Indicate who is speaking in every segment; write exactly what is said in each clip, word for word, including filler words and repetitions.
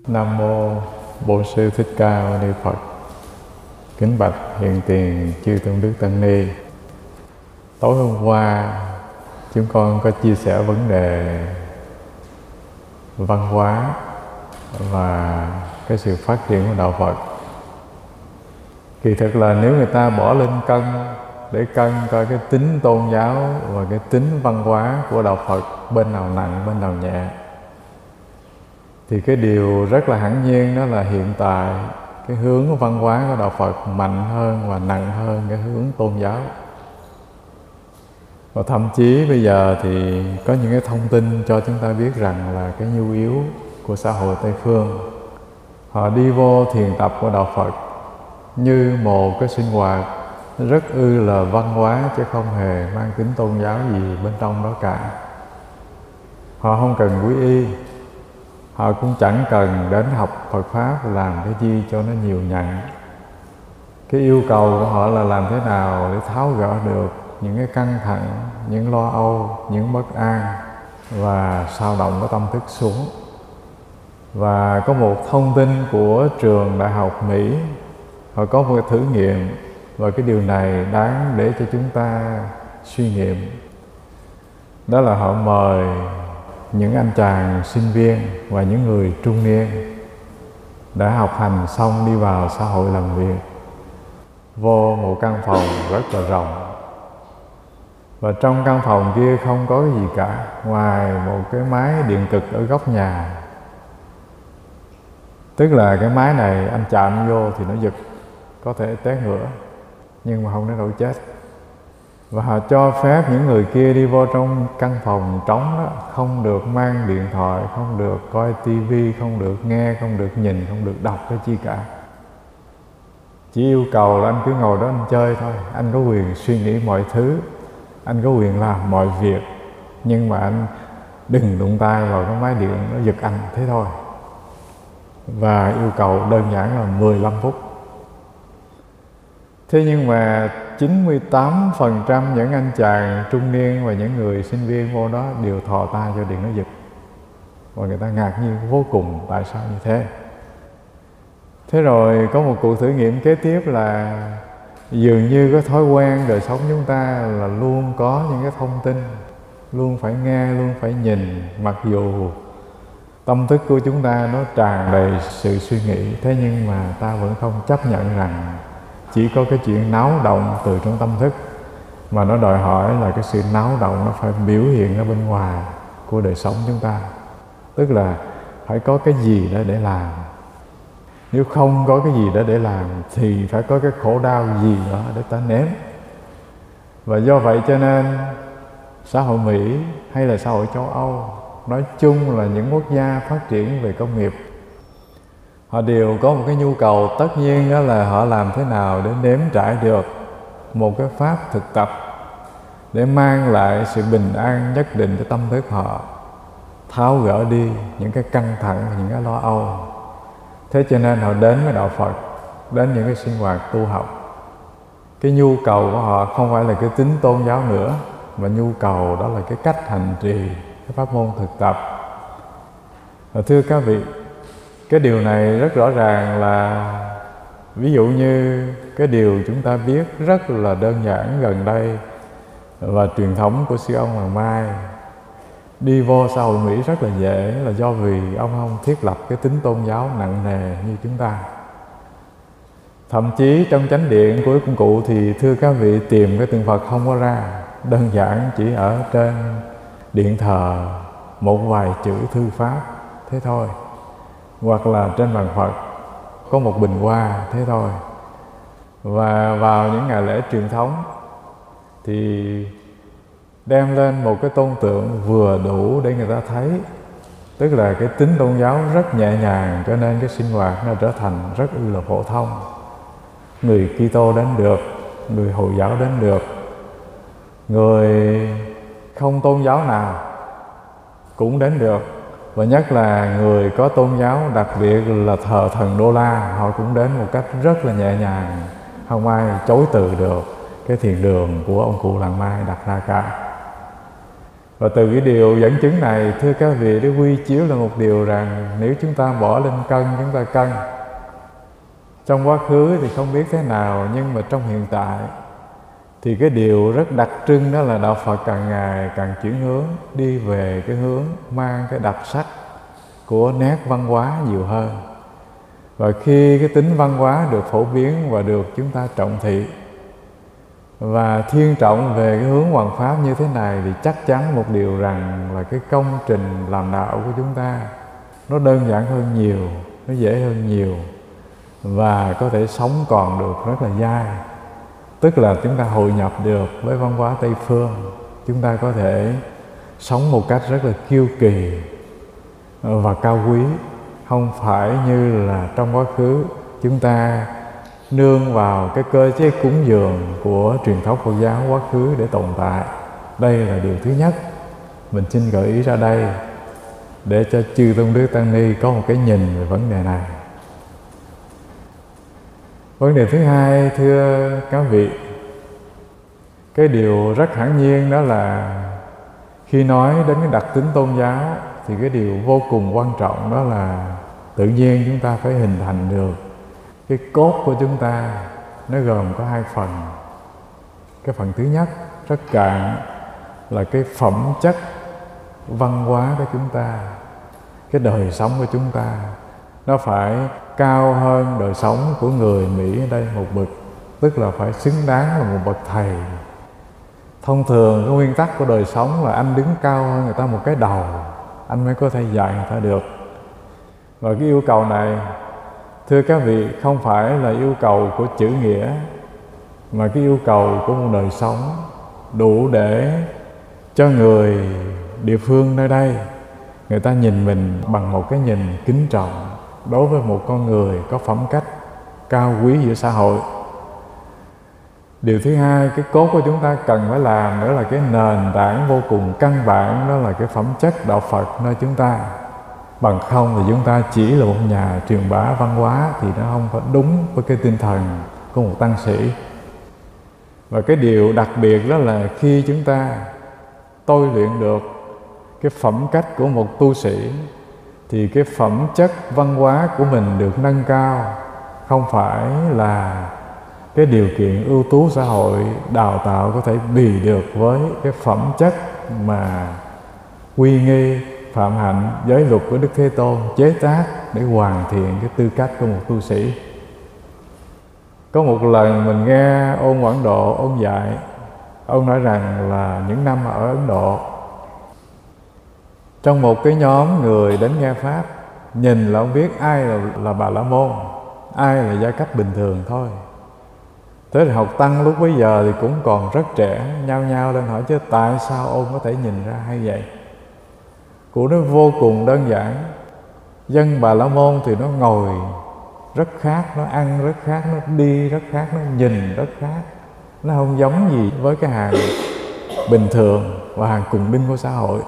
Speaker 1: Nam mô Bổn Sư Thích Ca Mâu Ni Phật. Kính bạch hiện tiền chư tôn đức tăng ni. Tối hôm qua chúng con có chia sẻ vấn đề văn hóa và cái sự phát triển của đạo Phật. Kỳ thực là nếu người ta bỏ lên cân để cân coi cái tính tôn giáo và cái tính văn hóa của đạo Phật bên nào nặng bên nào nhẹ, thì cái điều rất là hẳn nhiên đó là hiện tại cái hướng văn hóa của đạo Phật mạnh hơn và nặng hơn cái hướng tôn giáo. Và thậm chí bây giờ thì có những cái thông tin cho chúng ta biết rằng là cái nhu yếu của xã hội Tây Phương, họ đi vô thiền tập của đạo Phật như một cái sinh hoạt rất ư là văn hóa, chứ không hề mang tính tôn giáo gì bên trong đó cả. Họ không cần quy y, họ cũng chẳng cần đến học Phật Pháp làm cái gì cho nó nhiều nhận. Cái yêu cầu của họ là làm thế nào để tháo gỡ được những cái căng thẳng, những lo âu, những bất an và sao động của tâm thức xuống. Và có một thông tin của trường Đại học Mỹ, họ có một cái thử nghiệm, và cái điều này đáng để cho chúng ta suy nghiệm. Đó là họ mời những anh chàng sinh viên và những người trung niên đã học hành xong đi vào xã hội làm việc, vô một căn phòng rất là rộng. Và trong căn phòng kia không có cái gì cả ngoài một cái máy điện cực ở góc nhà. Tức là cái máy này anh chạm vô thì nó giật, có thể té ngửa, nhưng mà không đến nỗi chết. Và họ cho phép những người kia đi vô trong căn phòng trống đó, không được mang điện thoại, không được coi tivi, không được nghe, không được nhìn, không được đọc cái chi cả. Chỉ yêu cầu là anh cứ ngồi đó anh chơi thôi. Anh có quyền suy nghĩ mọi thứ, anh có quyền làm mọi việc, nhưng mà anh đừng đụng tay vào cái máy điện nó giật anh, thế thôi. Và yêu cầu đơn giản là mười lăm phút. Thế nhưng mà chín mươi tám phần trăm những anh chàng trung niên và những người sinh viên vô đó đều thò tay cho điện nó giật. Và người ta ngạc nhiên vô cùng tại sao như thế. Thế rồi có một cuộc thử nghiệm kế tiếp là dường như cái thói quen đời sống chúng ta là luôn có những cái thông tin, luôn phải nghe, luôn phải nhìn, mặc dù tâm thức của chúng ta nó tràn đầy sự suy nghĩ. Thế nhưng mà ta vẫn không chấp nhận rằng chỉ có cái chuyện náo động từ trong tâm thức, mà nó đòi hỏi là cái sự náo động nó phải biểu hiện ở bên ngoài của đời sống chúng ta. Tức là phải có cái gì đó để làm. Nếu không có cái gì đó để làm thì phải có cái khổ đau gì đó để ta nếm. Và do vậy cho nên xã hội Mỹ hay là xã hội châu Âu, nói chung là những quốc gia phát triển về công nghiệp, họ đều có một cái nhu cầu tất nhiên, đó là họ làm thế nào để nếm trải được một cái pháp thực tập để mang lại sự bình an nhất định cho tâm thức họ, tháo gỡ đi những cái căng thẳng, những cái lo âu. Thế cho nên họ đến với đạo Phật, đến những cái sinh hoạt tu học. Cái nhu cầu của họ không phải là cái tính tôn giáo nữa, mà nhu cầu đó là cái cách hành trì, cái pháp môn thực tập. Và thưa các vị, cái điều này rất rõ ràng là, ví dụ như cái điều chúng ta biết rất là đơn giản gần đây và truyền thống của sư ông Hoàng Mai, đi vô xã hội Mỹ rất là dễ, là do vì ông không thiết lập cái tính tôn giáo nặng nề như chúng ta. Thậm chí trong chánh điện của công cụ thì thưa các vị, tìm cái tượng Phật không có ra, đơn giản chỉ ở trên điện thờ một vài chữ thư pháp, thế thôi. Hoặc là trên bàn Phật có một bình hoa, thế thôi. Và vào những ngày lễ truyền thống thì đem lên một cái tôn tượng vừa đủ để người ta thấy. Tức là cái tính tôn giáo rất nhẹ nhàng, cho nên cái sinh hoạt nó trở thành rất ư là phổ thông. Người Kitô đến được, người Hồi giáo đến được, người không tôn giáo nào cũng đến được. Và nhất là người có tôn giáo, đặc biệt là thờ thần Đô La, họ cũng đến một cách rất là nhẹ nhàng, không ai chối từ được cái thiền đường của ông cụ Làng Mai đặt ra cả. Và từ cái điều dẫn chứng này, thưa các vị, để quy chiếu là một điều rằng nếu chúng ta bỏ lên cân, chúng ta cân. Trong quá khứ thì không biết thế nào, nhưng mà trong hiện tại thì cái điều rất đặc trưng đó là Đạo Phật càng ngày càng chuyển hướng, đi về cái hướng mang cái đặc sắc của nét văn hóa nhiều hơn. Và khi cái tính văn hóa được phổ biến và được chúng ta trọng thị và thiên trọng về cái hướng hoằng pháp như thế này, thì chắc chắn một điều rằng là cái công trình làm đạo của chúng ta nó đơn giản hơn nhiều, nó dễ hơn nhiều, và có thể sống còn được rất là dai. Tức là chúng ta hội nhập được với văn hóa Tây Phương, chúng ta có thể sống một cách rất là kiêu kỳ và cao quý, không phải như là trong quá khứ chúng ta nương vào cái cơ chế cúng dường của truyền thống Phật giáo quá khứ để tồn tại. Đây là điều thứ nhất mình xin gợi ý ra đây để cho chư tôn đức tăng ni có một cái nhìn về vấn đề này. Vấn đề thứ hai, thưa các vị, cái điều rất hẳn nhiên đó là khi nói đến cái đặc tính tôn giáo thì cái điều vô cùng quan trọng đó là tự nhiên chúng ta phải hình thành được cái cốt của chúng ta. Nó gồm có hai phần. Cái phần thứ nhất rất cạn là cái phẩm chất văn hóa của chúng ta, cái đời sống của chúng ta nó phải cao hơn đời sống của người Mỹ ở đây một bậc, tức là phải xứng đáng là một bậc thầy. Thông thường cái nguyên tắc của đời sống là anh đứng cao hơn người ta một cái đầu, anh mới có thể dạy người ta được. Và cái yêu cầu này, thưa các vị, không phải là yêu cầu của chữ nghĩa, mà cái yêu cầu của một đời sống đủ để cho người địa phương nơi đây người ta nhìn mình bằng một cái nhìn kính trọng đối với một con người có phẩm cách cao quý giữa xã hội. Điều thứ hai, cái cốt của chúng ta cần phải làm nữa là cái nền tảng vô cùng căn bản, đó là cái phẩm chất đạo Phật nơi chúng ta. Bằng không thì chúng ta chỉ là một nhà truyền bá văn hóa thì nó không có đúng với cái tinh thần của một tăng sĩ. Và cái điều đặc biệt đó là khi chúng ta tôi luyện được cái phẩm cách của một tu sĩ thì cái phẩm chất văn hóa của mình được nâng cao, không phải là cái điều kiện ưu tú xã hội đào tạo có thể bì được với cái phẩm chất mà quy nghi, phạm hạnh, giới luật của Đức Thế Tôn chế tác để hoàn thiện cái tư cách của một tu sĩ. Có một lần mình nghe Ôn Quảng Độ, ông dạy, ông nói rằng là những năm ở Ấn Độ, trong một cái nhóm người đến nghe Pháp, nhìn là ông biết ai là, là Bà La Môn, ai là gia cấp bình thường thôi. Thế thì học tăng lúc bấy giờ thì cũng còn rất trẻ, nhao nhao lên hỏi chứ tại sao ông có thể nhìn ra hay vậy? Của nó vô cùng đơn giản. Dân Bà La Môn thì nó ngồi rất khác, nó ăn rất khác, nó đi rất khác, nó nhìn rất khác. Nó không giống gì với cái hàng bình thường và hàng cùng đinh của xã hội.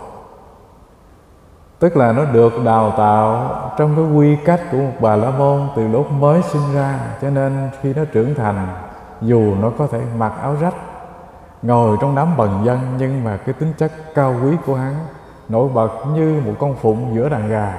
Speaker 1: Tức là nó được đào tạo trong cái quy cách của một Bà La Môn từ lúc mới sinh ra, cho nên khi nó trưởng thành, dù nó có thể mặc áo rách, ngồi trong đám bần dân, nhưng mà cái tính chất cao quý của hắn nổi bật như một con phụng giữa đàn gà.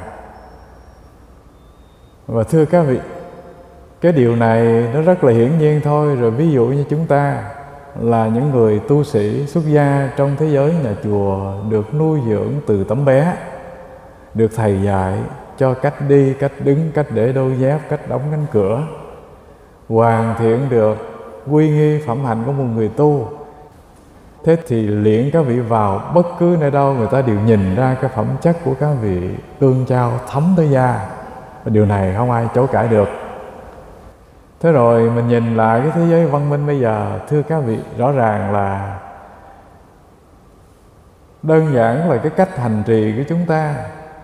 Speaker 1: Và thưa các vị, cái điều này nó rất là hiển nhiên thôi. Rồi ví dụ như chúng ta là những người tu sĩ xuất gia trong thế giới nhà chùa, được nuôi dưỡng từ tấm bé, được thầy dạy cho cách đi, cách đứng, cách để đôi dép, cách đóng cánh cửa, hoàn thiện được quy nghi phẩm hạnh của một người tu. Thế thì luyện các vị vào bất cứ nơi đâu, người ta đều nhìn ra cái phẩm chất của các vị tương trao thấm tới da. Và điều này không ai chối cãi được. Thế rồi mình nhìn lại cái thế giới văn minh bây giờ, thưa các vị, rõ ràng là đơn giản là cái cách hành trì của chúng ta.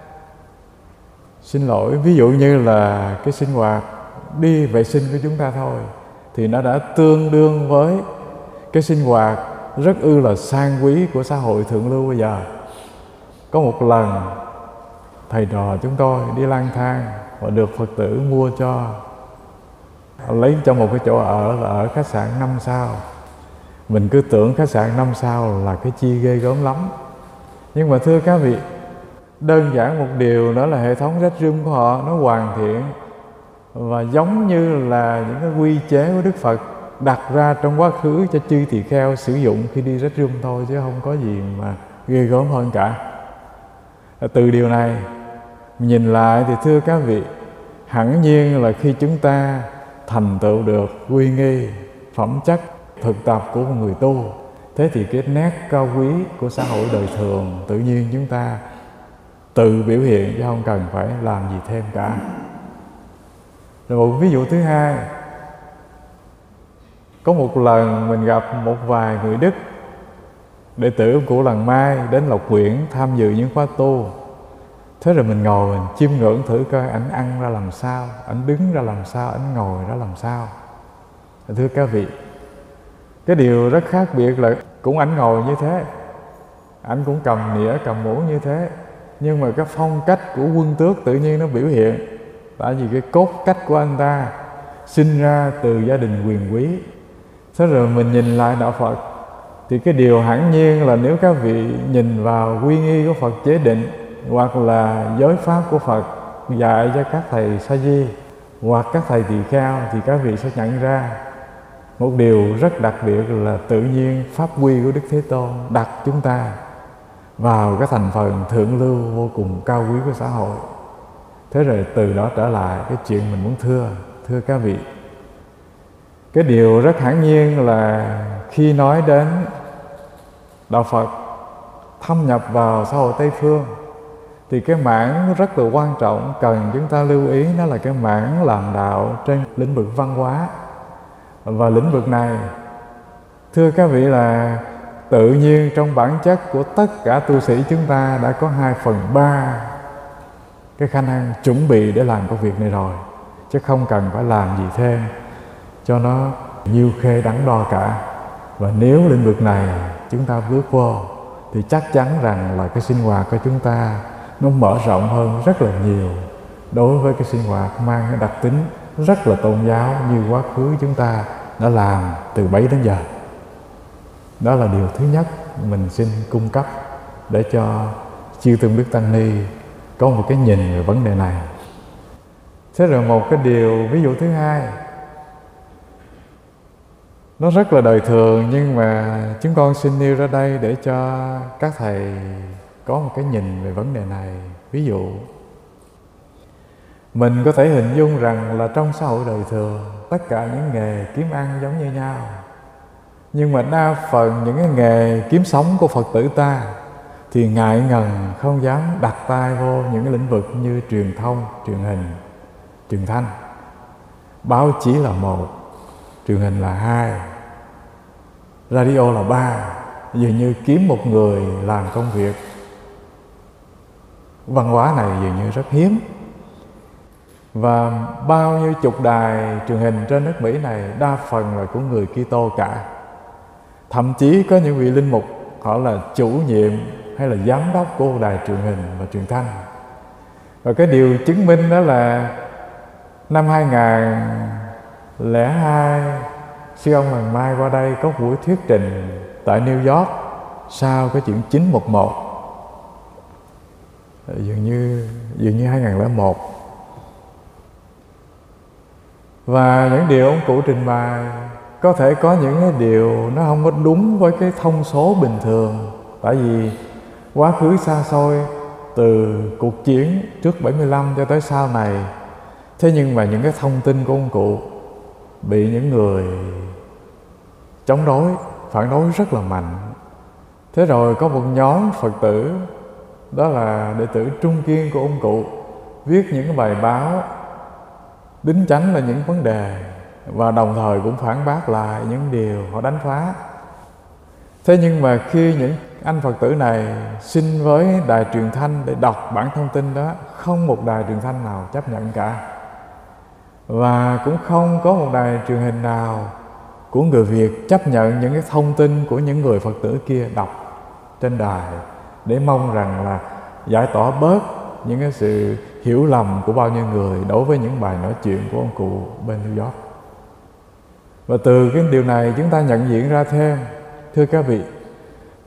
Speaker 1: Xin lỗi, ví dụ như là cái sinh hoạt đi vệ sinh của chúng ta thôi, thì nó đã tương đương với cái sinh hoạt rất ư là sang quý của xã hội thượng lưu bây giờ. Có một lần thầy trò chúng tôi đi lang thang và được Phật tử mua cho, lấy cho một cái chỗ ở là ở khách sạn năm sao. Mình cứ tưởng khách sạn năm sao là cái chi ghê gớm lắm. Nhưng mà thưa các vị, đơn giản một điều đó là hệ thống rách rưm của họ nó hoàn thiện và giống như là những cái quy chế của Đức Phật đặt ra trong quá khứ cho chư tỳ kheo sử dụng khi đi rách rưm thôi, chứ không có gì mà ghê gớm hơn cả. Từ điều này nhìn lại thì thưa các vị, hẳn nhiên là khi chúng ta thành tựu được uy nghi phẩm chất thực tập của một người tu, thế thì cái nét cao quý của xã hội đời thường tự nhiên chúng ta tự biểu hiện, chứ không cần phải làm gì thêm cả. Rồi một ví dụ thứ hai, có một lần mình gặp một vài người Đức, đệ tử ông Cụ Làng Mai đến Lộc Quyển tham dự những khóa tu. Thế rồi mình ngồi mình chiêm ngưỡng thử coi ảnh ăn ra làm sao, ảnh đứng ra làm sao, ảnh ngồi ra làm sao. Thưa các vị, cái điều rất khác biệt là cũng ảnh ngồi như thế, ảnh cũng cầm nĩa cầm muỗng như thế, nhưng mà cái phong cách của quân tước tự nhiên nó biểu hiện. Tại vì cái cốt cách của anh ta sinh ra từ gia đình quyền quý. Thế rồi mình nhìn lại đạo Phật thì cái điều hẳn nhiên là nếu các vị nhìn vào quy nghi của Phật chế định, hoặc là giới pháp của Phật dạy cho các thầy sa di hoặc các thầy tỳ kheo, thì các vị sẽ nhận ra một điều rất đặc biệt là tự nhiên pháp quy của Đức Thế Tôn đặt chúng ta vào cái thành phần thượng lưu vô cùng cao quý của xã hội. Thế rồi từ đó trở lại cái chuyện mình muốn thưa, thưa các vị, cái điều rất hẳn nhiên là khi nói đến đạo Phật thâm nhập vào xã hội Tây Phương thì cái mảng rất là quan trọng cần chúng ta lưu ý, đó là cái mảng làm đạo trên lĩnh vực văn hóa. Và lĩnh vực này, thưa các vị, là tự nhiên trong bản chất của tất cả tu sĩ chúng ta đã có hai phần ba cái khả năng chuẩn bị để làm công việc này rồi, chứ không cần phải làm gì thêm cho nó nhiêu khê đắn đo cả. Và nếu lĩnh vực này chúng ta bước vô thì chắc chắn rằng là cái sinh hoạt của chúng ta nó mở rộng hơn rất là nhiều đối với cái sinh hoạt mang cái đặc tính rất là tôn giáo như quá khứ chúng ta đã làm từ bấy đến giờ. Đó là điều thứ nhất mình xin cung cấp để cho chư tôn đức tăng ni có một cái nhìn về vấn đề này. Thế rồi một cái điều ví dụ thứ hai, nó rất là đời thường, nhưng mà chúng con xin nêu ra đây để cho các thầy có một cái nhìn về vấn đề này. Ví dụ, mình có thể hình dung rằng là trong xã hội đời thường, tất cả những nghề kiếm ăn giống như nhau, nhưng mà đa phần những cái nghề kiếm sống của Phật tử ta thì ngại ngần không dám đặt tay vô những cái lĩnh vực như truyền thông, truyền hình, truyền thanh. Báo chí là một, truyền hình là hai, radio là ba. Dường như kiếm một người làm công việc văn hóa này dường như rất hiếm. Và bao nhiêu chục đài truyền hình trên nước Mỹ này đa phần là của người Kitô cả. Thậm chí có những vị linh mục họ là chủ nhiệm hay là giám đốc của đài truyền hình và truyền thanh. Và cái điều chứng minh đó là năm hai nghìn lẻ hai, sư ông Làng Mai qua đây có buổi thuyết trình tại New York sau cái chuyện chín một một, dường như dường như hai nghìn lẻ một. Và những điều ông cụ trình bày có thể có những cái điều nó không có đúng với cái thông số bình thường, tại vì quá khứ xa xôi từ cuộc chiến trước bảy mươi lăm cho tới sau này. Thế nhưng mà những cái thông tin của ông cụ bị những người chống đối, phản đối rất là mạnh. Thế rồi có một nhóm Phật tử, đó là đệ tử trung kiên của ông cụ, viết những cái bài báo đính chánh là những vấn đề và đồng thời cũng phản bác lại những điều họ đánh phá. Thế nhưng mà khi những anh Phật tử này xin với đài truyền thanh để đọc bản thông tin đó, không một đài truyền thanh nào chấp nhận cả. Và cũng không có một đài truyền hình nào của người Việt chấp nhận những cái thông tin của những người Phật tử kia đọc trên đài, để mong rằng là giải tỏa bớt những cái sự hiểu lầm của bao nhiêu người đối với những bài nói chuyện của ông cụ bên New York. Và từ cái điều này chúng ta nhận diện ra thêm, thưa các vị,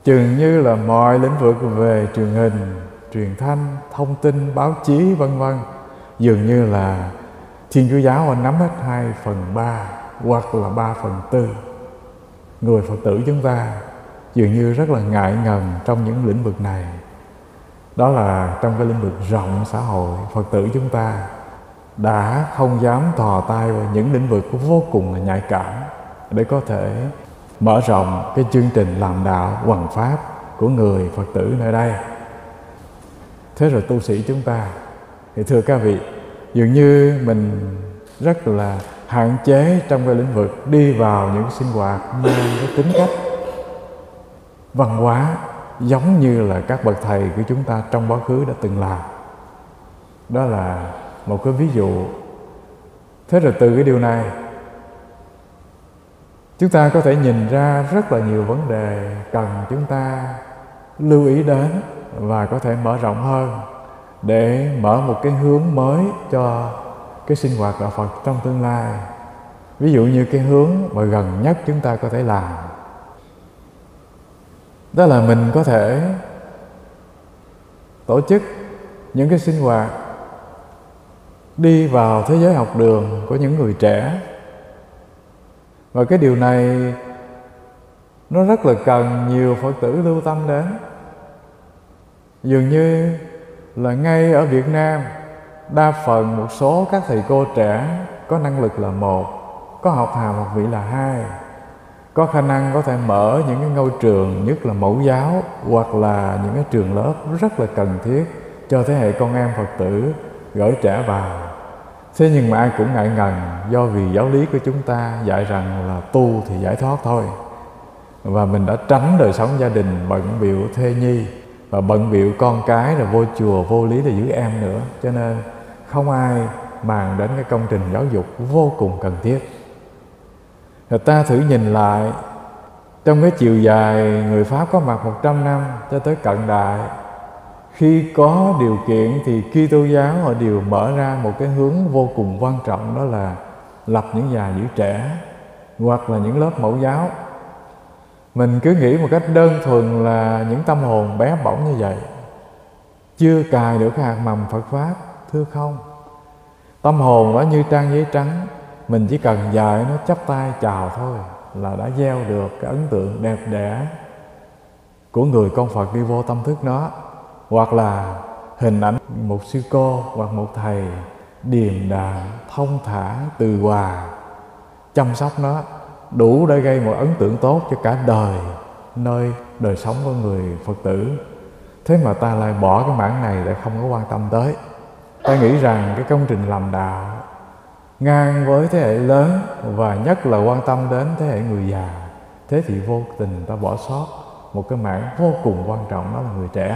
Speaker 1: Chừng như là mọi lĩnh vực về truyền hình, truyền thanh, thông tin, báo chí vân vân, dường như là Thiên Chúa giáo họ nắm hết hai phần ba hoặc là ba phần tư. Người Phật tử chúng ta dường như rất là ngại ngần trong những lĩnh vực này. Đó là trong cái lĩnh vực rộng xã hội, Phật tử chúng ta đã không dám thò tay vào những lĩnh vực vô cùng là nhạy cảm để có thể mở rộng cái chương trình làm đạo hoằng pháp của người Phật tử nơi đây. Thế rồi tu sĩ chúng ta thì thưa các vị, dường như mình rất là hạn chế trong cái lĩnh vực đi vào những sinh hoạt mang cái tính cách văn hóa giống như là các bậc thầy của chúng ta trong quá khứ đã từng làm. Đó là một cái ví dụ. Thế rồi từ cái điều này chúng ta có thể nhìn ra rất là nhiều vấn đề cần chúng ta lưu ý đến và có thể mở rộng hơn để mở một cái hướng mới cho cái sinh hoạt đạo Phật trong tương lai. Ví dụ như cái hướng mà gần nhất chúng ta có thể làm, đó là mình có thể tổ chức những cái sinh hoạt đi vào thế giới học đường của những người trẻ. Và cái điều này nó rất là cần nhiều Phật tử lưu tâm đến. Dường như là ngay ở Việt Nam, đa phần một số các thầy cô trẻ có năng lực là một, có học hàm học vị là hai, có khả năng có thể mở những cái ngôi trường, nhất là mẫu giáo hoặc là những cái trường lớp rất là cần thiết cho thế hệ con em Phật tử gửi trẻ vào. Thế nhưng mà ai cũng ngại ngần, do vì giáo lý của chúng ta dạy rằng là tu thì giải thoát thôi. Và mình đã tránh đời sống gia đình bận bịu thê nhi và bận bịu con cái, rồi vô chùa vô lý là giữ em nữa, cho nên không ai màng đến cái công trình giáo dục vô cùng cần thiết. Rồi ta thử nhìn lại trong cái chiều dài người Pháp có mặt một trăm năm cho tới cận đại, khi có điều kiện thì Kitô giáo họ đều mở ra một cái hướng vô cùng quan trọng, đó là lập những nhà giữ trẻ hoặc là những lớp mẫu giáo. Mình cứ nghĩ một cách đơn thuần là những tâm hồn bé bỏng như vậy chưa cài được cái hạt mầm Phật Pháp. Thưa không, tâm hồn đó như trang giấy trắng, mình chỉ cần dạy nó chắp tay chào thôi là đã gieo được cái ấn tượng đẹp đẽ của người con Phật đi vô tâm thức nó. Hoặc là hình ảnh một sư cô hoặc một thầy điềm đạm, thông thả, từ hòa, chăm sóc nó, đủ để gây một ấn tượng tốt cho cả đời nơi đời sống của người Phật tử. Thế mà ta lại bỏ cái mảng này để không có quan tâm tới. Ta nghĩ rằng cái công trình làm đạo ngang với thế hệ lớn và nhất là quan tâm đến thế hệ người già. Thế thì vô tình ta bỏ sót một cái mảng vô cùng quan trọng, đó là người trẻ.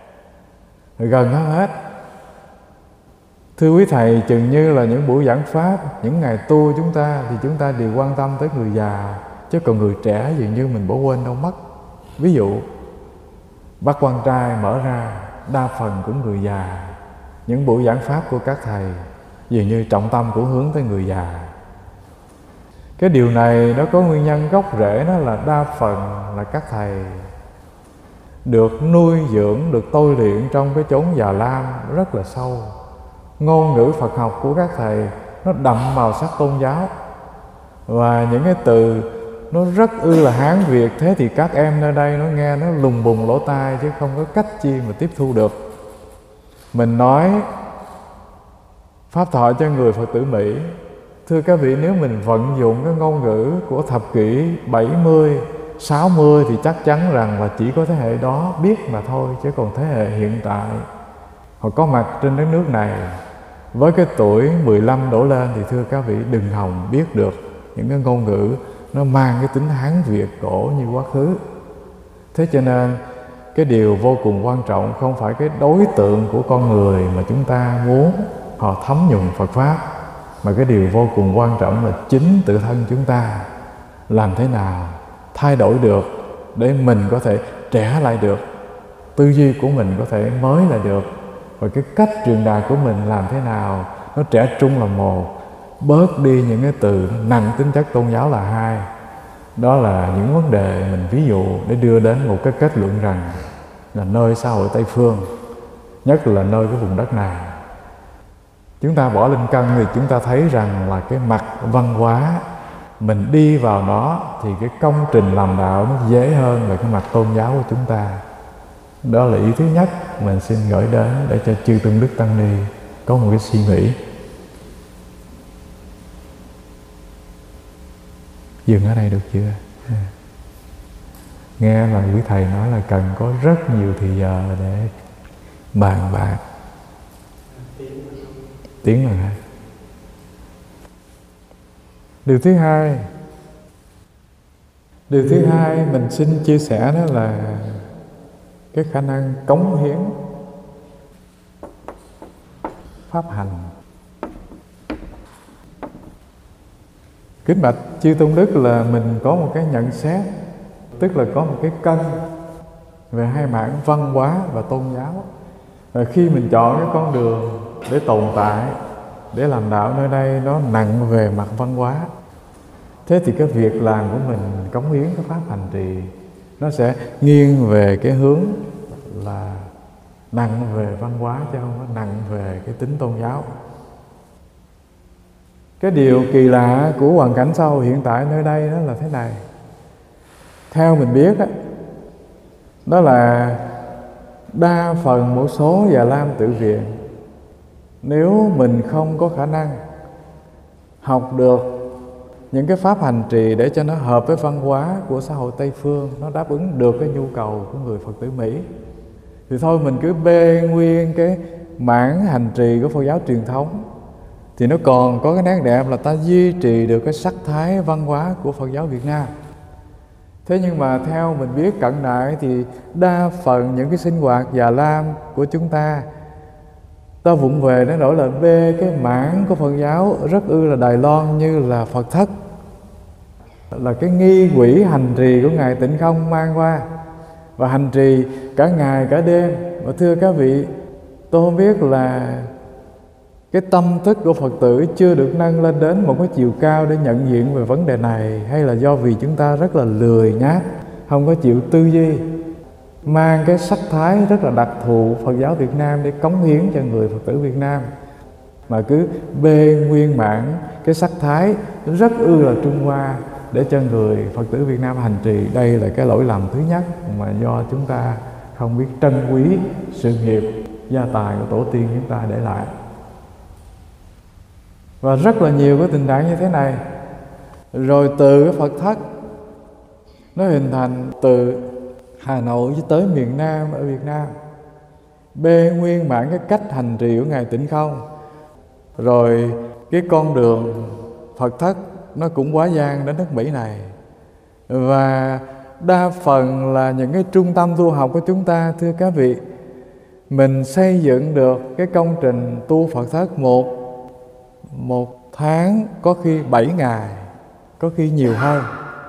Speaker 1: Gần hơn hết, thưa quý thầy, chừng như là những buổi giảng pháp, những ngày tu chúng ta thì chúng ta đều quan tâm tới người già, chứ còn người trẻ dường như mình bỏ quên đâu mất. Ví dụ Bác Quan Trai mở ra, đa phần cũng người già. Những buổi giảng pháp của các thầy dường như trọng tâm cũng hướng tới người già. Cái điều này nó có nguyên nhân gốc rễ, đó là đa phần là các thầy được nuôi dưỡng, được tôi luyện trong cái chốn Già Lam rất là sâu. Ngôn ngữ Phật học của các thầy nó đậm màu sắc tôn giáo, và những cái từ nó rất ư là Hán Việt. Thế thì các em nơi đây nó nghe nó lùng bùng lỗ tai, chứ không có cách chi mà tiếp thu được. Mình nói pháp thoại cho người Phật tử Mỹ, thưa các vị, nếu mình vận dụng cái ngôn ngữ của thập kỷ bảy mươi, sáu mươi thì chắc chắn rằng là chỉ có thế hệ đó biết mà thôi. Chứ còn thế hệ hiện tại họ có mặt trên đất nước này với cái tuổi mười lăm đổ lên thì thưa các vị đừng hòng biết được những cái ngôn ngữ nó mang cái tính Hán Việt cổ như quá khứ. Thế cho nên cái điều vô cùng quan trọng không phải cái đối tượng của con người mà chúng ta muốn họ thấm nhuần Phật Pháp, mà cái điều vô cùng quan trọng là chính tự thân chúng ta làm thế nào thay đổi được để mình có thể trẻ lại được, tư duy của mình có thể mới lại được, và cái cách truyền đạt của mình làm thế nào nó trẻ trung là một, bớt đi những cái từ nặng tính chất tôn giáo là hai, Đó là những vấn đề mình ví dụ để đưa đến một cái kết luận rằng là nơi xã hội Tây Phương, nhất là nơi cái vùng đất này, chúng ta bỏ lên cân thì chúng ta thấy rằng là cái mặt văn hóa mình đi vào nó thì cái công trình làm đạo nó dễ hơn là cái mặt tôn giáo của chúng ta. Đó là ý thứ nhất mình xin gửi đến để cho chư tôn đức tăng ni có một cái suy nghĩ. Dừng ở đây được chưa? Nghe là quý thầy nói là cần có rất nhiều thời giờ để bàn bạc. Tiếng là hai. Điều thứ hai, điều thứ hai mình xin chia sẻ đó là cái khả năng cống hiến pháp hành. Kính bạch chư tôn đức là mình có một cái nhận xét, tức là có một cái cân về hai mảng văn hóa và tôn giáo. Và khi mình chọn cái con đường để tồn tại, để làm đạo nơi đây nó nặng về mặt văn hóa, thế thì cái việc làm của mình cống hiến cái pháp hành trì nó sẽ nghiêng về cái hướng là nặng về văn hóa chứ không có nặng về cái tính tôn giáo. Cái điều kỳ lạ của hoàn cảnh xã hội hiện tại nơi đây đó là thế này. Theo mình biết đó, đó là đa phần một số Già Lam tự viện, nếu mình không có khả năng học được những cái pháp hành trì để cho nó hợp với văn hóa của xã hội Tây Phương, nó đáp ứng được cái nhu cầu của người Phật tử Mỹ, thì thôi mình cứ bê nguyên cái mảng hành trì của Phật giáo truyền thống, thì nó còn có cái nét đẹp là ta duy trì được cái sắc thái văn hóa của Phật giáo Việt Nam. Thế nhưng mà theo mình biết cận đại thì đa phần những cái sinh hoạt Già Lam của chúng ta, ta vụng về đến nỗi là bê cái mảng của Phật giáo rất ư là Đài Loan như là Phật thất, là cái nghi quỹ hành trì của Ngài Tịnh Không mang qua, và hành trì cả ngày cả đêm. Và thưa các vị, tôi không biết là cái tâm thức của Phật tử chưa được nâng lên đến một cái chiều cao để nhận diện về vấn đề này, hay là do vì chúng ta rất là lười nhác, không có chịu tư duy, mang cái sắc thái rất là đặc thù Phật giáo Việt Nam để cống hiến cho người Phật tử Việt Nam, mà cứ bê nguyên mảng cái sắc thái rất ư là Trung Hoa để cho người Phật tử Việt Nam hành trì. Đây là cái lỗi lầm thứ nhất mà do chúng ta không biết trân quý sự nghiệp gia tài của tổ tiên chúng ta để lại. Và rất là nhiều cái tình trạng như thế này. Rồi từ cái Phật thất nó hình thành từ Hà Nội cho tới miền Nam ở Việt Nam, bê nguyên bản cái cách hành trì của Ngài Tịnh Không. Rồi cái con đường Phật thất nó cũng quá gian đến nước Mỹ này. Và đa phần là những cái trung tâm tu học của chúng ta, thưa các vị, mình xây dựng được cái công trình tu Phật thất một một tháng có khi bảy ngày, có khi nhiều hơn.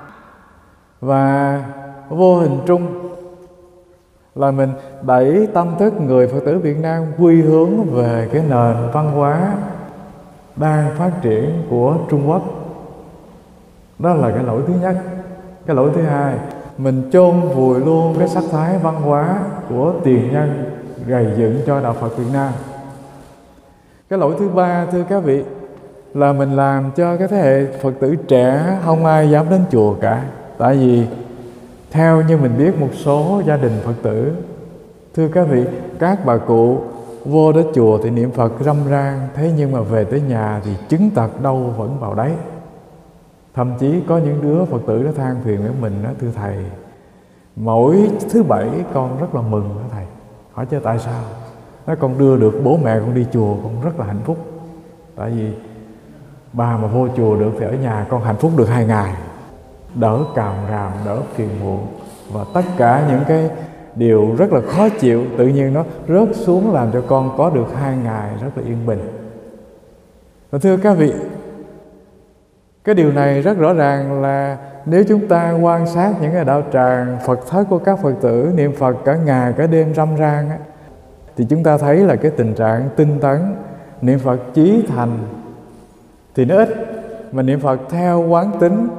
Speaker 1: Và vô hình trung là mình đẩy tâm thức người Phật tử Việt Nam quy hướng về cái nền văn hóa đang phát triển của Trung Quốc. Đó là cái lỗi thứ nhất. Cái lỗi thứ hai, mình chôn vùi luôn cái sắc thái văn hóa của tiền nhân gầy dựng cho đạo Phật Việt Nam. Cái lỗi thứ ba, thưa các vị, là mình làm cho cái thế hệ Phật tử trẻ không ai dám đến chùa cả. Tại vì theo như mình biết một số gia đình Phật tử, thưa các vị, các bà cụ vô đến chùa thì niệm Phật râm ran, thế nhưng mà về tới nhà thì chứng tật đâu vẫn vào đấy. Thậm chí có những đứa Phật tử nó than phiền với mình đó: thưa thầy, mỗi thứ bảy con rất là mừng đó thầy. Hỏi chứ tại sao? Nói con đưa được bố mẹ con đi chùa con rất là hạnh phúc. Tại vì bà mà vô chùa được thì ở nhà con hạnh phúc được hai ngày, đỡ càm ràm, đỡ phiền muộn, và tất cả những cái điều rất là khó chịu tự nhiên nó rớt xuống, làm cho con có được hai ngày rất là yên bình. Và thưa các vị, cái điều này rất rõ ràng là nếu chúng ta quan sát những cái đạo tràng Phật thất của các Phật tử niệm Phật cả ngày cả đêm râm ran á, thì chúng ta thấy là cái tình trạng tinh tấn niệm Phật chí thành thì nó ít, mà niệm Phật theo quán tính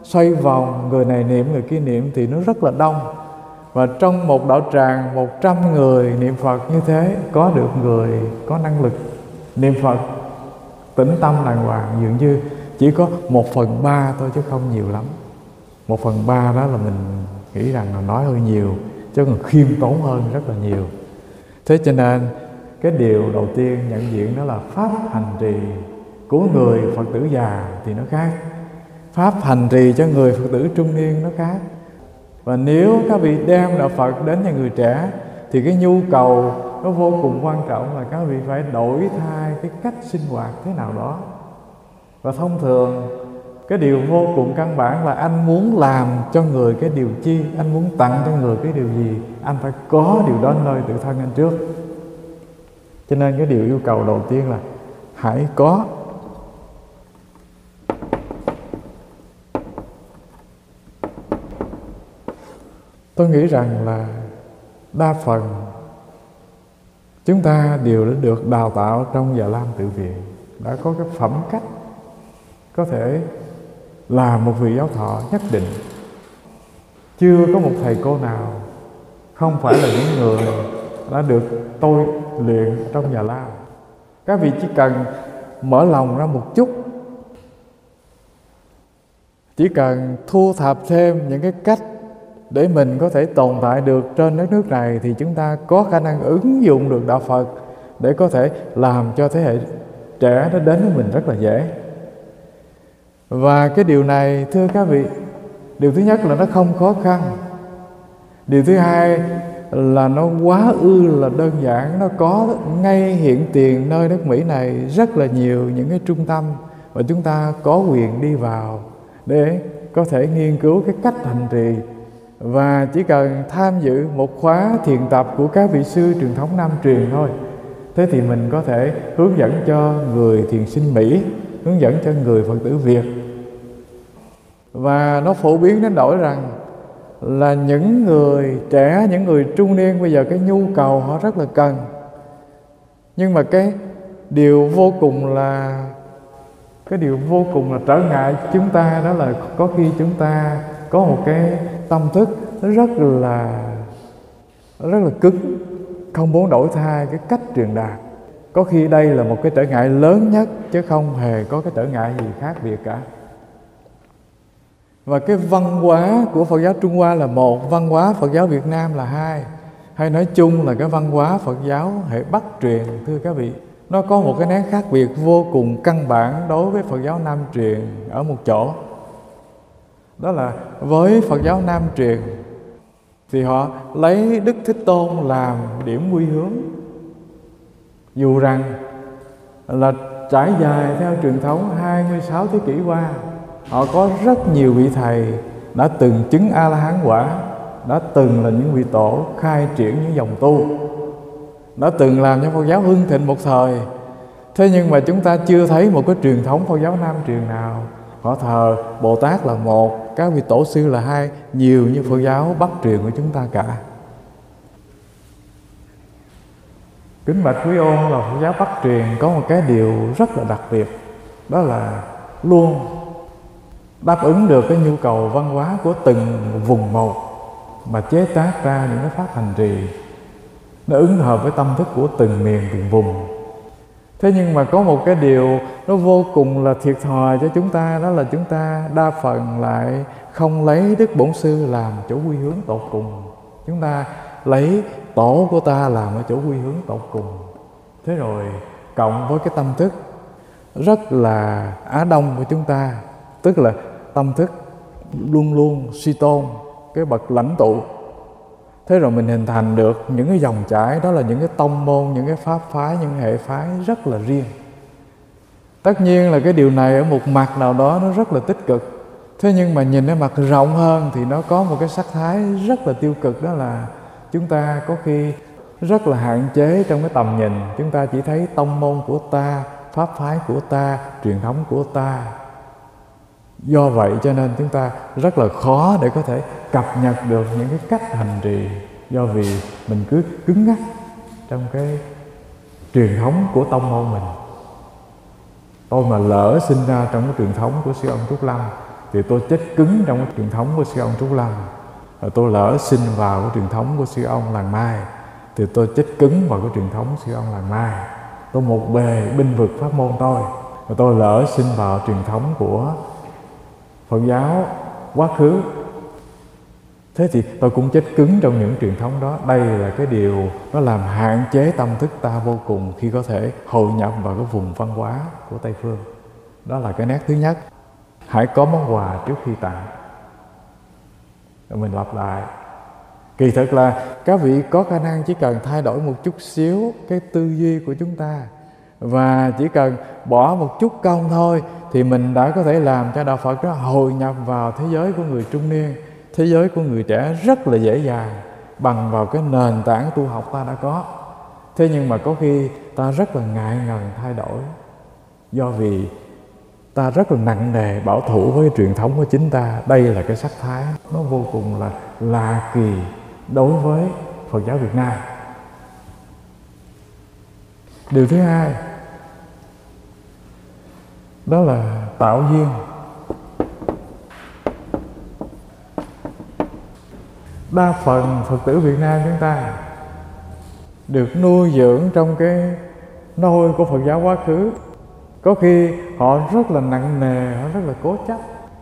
Speaker 1: xoay vòng, người này niệm người kia niệm thì nó rất là đông. Và trong một đạo tràng một trăm người niệm Phật như thế, có được người có năng lực niệm Phật tĩnh tâm đàng hoàng dường như chỉ có một phần ba thôi chứ không nhiều lắm. Một phần ba đó là mình nghĩ rằng là nói hơi nhiều, chứ còn khiêm tốn hơn rất là nhiều. Thế cho nên cái điều đầu tiên nhận diện đó là pháp hành trì của người Phật tử già thì nó khác, pháp hành trì cho người Phật tử trung niên nó khác. Và nếu các vị đem đạo Phật đến cho người trẻ thì cái nhu cầu nó vô cùng quan trọng là các vị phải đổi thay cái cách sinh hoạt thế nào đó. Và thông thường cái điều vô cùng căn bản là anh muốn làm cho người cái điều chi, anh muốn tặng cho người cái điều gì, anh phải có điều đó nơi tự thân anh trước. Cho nên cái điều yêu cầu đầu tiên là hãy có. Tôi nghĩ rằng là đa phần chúng ta đều đã được đào tạo trong Già Lam Tự Viện, đã có cái phẩm cách có thể là một vị giáo thọ nhất định. Chưa có một thầy cô nào không phải là những người đã được tôi luyện trong Già Lam. Các vị chỉ cần mở lòng ra một chút, chỉ cần thu thập thêm những cái cách để mình có thể tồn tại được trên đất nước này thì chúng ta có khả năng ứng dụng được đạo Phật để có thể làm cho thế hệ trẻ nó đến với mình rất là dễ. Và cái điều này thưa các vị, điều thứ nhất là nó không khó khăn. Điều thứ hai là nó quá ư là đơn giản. Nó có ngay hiện tiền nơi nước Mỹ này rất là nhiều những cái trung tâm mà chúng ta có quyền đi vào để có thể nghiên cứu cái cách hành trì. Và chỉ cần tham dự một khóa thiền tập của các vị sư truyền thống Nam truyền thôi, thế thì mình có thể hướng dẫn cho người thiền sinh Mỹ, hướng dẫn cho người Phật tử Việt. Và nó phổ biến đến nỗi rằng là những người trẻ, những người trung niên bây giờ cái nhu cầu họ rất là cần. Nhưng mà cái điều vô cùng là cái điều vô cùng là trở ngại chúng ta đó là có khi chúng ta có một cái tâm thức nó rất là rất là cứng, không muốn đổi thay cái cách truyền đạt. Có khi đây là một cái trở ngại lớn nhất chứ không hề có cái trở ngại gì khác biệt cả. Và cái văn hóa của Phật giáo Trung Hoa là một, văn hóa Phật giáo Việt Nam là hai. Hay nói chung là cái văn hóa Phật giáo hệ Bắc truyền, thưa các vị, nó có một cái nét khác biệt vô cùng căn bản đối với Phật giáo Nam truyền ở một chỗ. Đó là với Phật giáo Nam truyền thì họ lấy Đức Thích Tôn làm điểm quy hướng. Dù rằng là trải dài theo truyền thống hai mươi sáu thế kỷ qua, họ có rất nhiều vị thầy đã từng chứng A-la-hán quả, đã từng là những vị tổ khai triển những dòng tu, đã từng làm cho Phật giáo hưng thịnh một thời. Thế nhưng mà chúng ta chưa thấy một cái truyền thống Phật giáo Nam truyền nào họ thờ Bồ Tát là một, các vị tổ sư là hai, nhiều như Phật giáo Bắc truyền của chúng ta cả. Kính bạch quý ôn là Phật giáo Bắc truyền có một cái điều rất là đặc biệt, đó là luôn đáp ứng được cái nhu cầu văn hóa của từng vùng một mà chế tác ra những cái pháp hành trì nó ứng hợp với tâm thức của từng miền, từng vùng. Thế nhưng mà có một cái điều nó vô cùng là thiệt thòi cho chúng ta, đó là chúng ta đa phần lại không lấy Đức Bổn Sư làm chỗ quy hướng tột cùng. Chúng ta lấy tổ của ta làm ở chỗ quy hướng tột cùng. Thế rồi cộng với cái tâm thức rất là Á Đông của chúng ta, tức là tâm thức luôn luôn suy tôn cái bậc lãnh tụ. Thế rồi mình hình thành được những cái dòng chảy, đó là những cái tông môn, những cái pháp phái, những hệ phái rất là riêng. Tất nhiên là cái điều này ở một mặt nào đó nó rất là tích cực. Thế nhưng mà nhìn ở mặt rộng hơn thì nó có một cái sắc thái rất là tiêu cực, đó là chúng ta có khi rất là hạn chế trong cái tầm nhìn. Chúng ta chỉ thấy tông môn của ta, pháp phái của ta, truyền thống của ta. Do vậy cho nên chúng ta rất là khó để có thể cập nhật được những cái cách hành trì, do vì mình cứ cứng ngắc trong cái truyền thống của tông môn mình. Tôi mà lỡ sinh ra trong cái truyền thống của sư ông Trúc Lâm thì tôi chết cứng trong cái truyền thống của sư ông Trúc Lâm. Rồi tôi lỡ sinh vào cái truyền thống của sư ông Làng Mai thì tôi chết cứng vào cái truyền thống sư ông Làng Mai. Tôi một bề binh vực pháp môn tôi. Rồi tôi lỡ sinh vào truyền thống của Phật giáo quá khứ, thế thì tôi cũng chết cứng trong những truyền thống đó. Đây là cái điều nó làm hạn chế tâm thức ta vô cùng khi có thể hội nhập vào cái vùng văn hóa của Tây Phương. Đó là cái nét thứ nhất. Hãy có món quà trước khi tặng. Rồi mình lặp lại. Kỳ thực là các vị có khả năng chỉ cần thay đổi một chút xíu cái tư duy của chúng ta, và chỉ cần bỏ một chút công thôi, thì mình đã có thể làm cho đạo Phật đó hội nhập vào thế giới của người trung niên, thế giới của người trẻ rất là dễ dàng, bằng vào cái nền tảng tu học ta đã có. Thế nhưng mà có khi ta rất là ngại ngần thay đổi, do vì ta rất là nặng nề bảo thủ với truyền thống của chính ta. Đây là cái sắc thái nó vô cùng là lạ kỳ đối với Phật giáo Việt Nam. Điều thứ hai đó là tạo duyên. Đa phần Phật tử Việt Nam chúng ta được nuôi dưỡng trong cái nôi của Phật giáo quá khứ. Có khi họ rất là nặng nề, họ rất là cố chấp.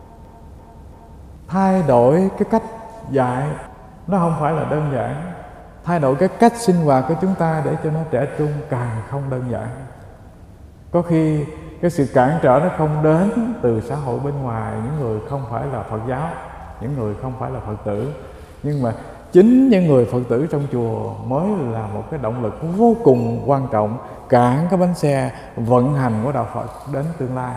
Speaker 1: Thay đổi cái cách dạy nó không phải là đơn giản. Thay đổi cái cách sinh hoạt của chúng ta để cho nó trẻ trung càng không đơn giản. Có khi cái sự cản trở nó không đến từ xã hội bên ngoài, những người không phải là Phật giáo, những người không phải là Phật tử, nhưng mà chính những người Phật tử trong chùa mới là một cái động lực vô cùng quan trọng cản cái bánh xe vận hành của đạo Phật đến tương lai.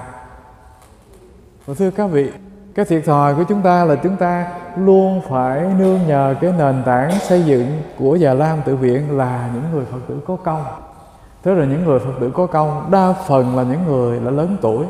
Speaker 1: Và thưa các vị, cái thiệt thòi của chúng ta là chúng ta luôn phải nương nhờ cái nền tảng xây dựng của Già Lam Tự Viện là những người Phật tử có công. Thế rồi những người Phật tử có công đa phần là những người đã lớn tuổi,